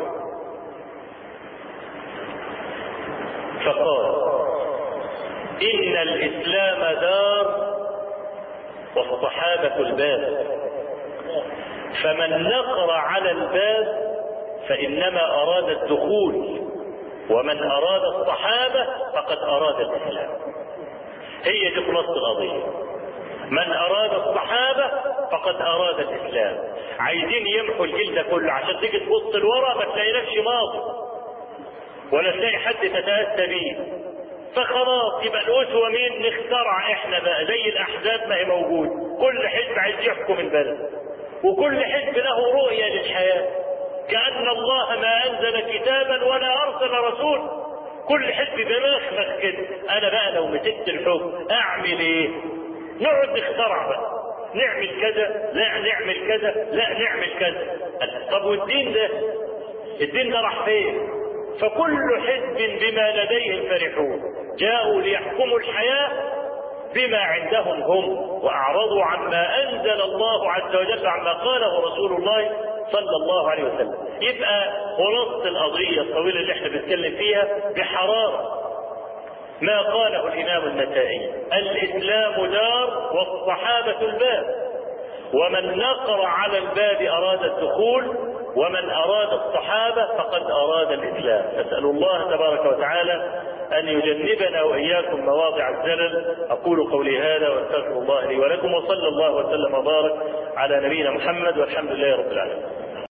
فقال إن الإسلام دار والصحابة الباب، فمن نقر على الباب فإنما أراد الدخول، ومن أراد الصحابة فقد أراد الإسلام. هي دي خلاصة القضية، من أراد الصحابة فقد أراد الإسلام. عايزين يمحوا الجيل ده كله عشان تيجي تبص لورا ما تلاقي نفسش ماضي ولا تلاقي حد تتأسى بيه، فخلاص يبقى الأسوة مين؟ نخترع احنا بقى زي الأحزاب ما هي موجود، كل حزب عايز يحكم البلد، وكل حزب له رؤية للحياة، كأن الله ما أنزل كتابا ولا أرسل رسول، كل حزب بمخمخ كده. أنا بقى لو مسكت الحكم أعمل إيه؟ نقعد نخترع بقى، نعمل كذا، لا نعمل كذا، لا نعمل كذا. طب والدين ده؟ الدين ده راح فين؟ فكل حزب بما لديهم فرحون، جاءوا ليحكموا الحياة بما عندهم هم، وأعرضوا عما أنزل الله عز وجل، عما قاله رسول الله صلى الله عليه وسلم. يبقى خلاصة القضية الطويلة اللي احنا بنتكلم فيها بحرارة ما قاله الإمام النسائي: الإسلام دار والصحابة الباب، ومن نقر على الباب أراد الدخول، ومن أراد الصحابة فقد أراد الإسلام. أسأل الله تبارك وتعالى أن يجنبنا وإياكم مواضع الزلل. أقول قولي هذا وأستغفر الله لي ولكم، وصلى الله وسلم وبارك على نبينا محمد، والحمد لله رب العالمين.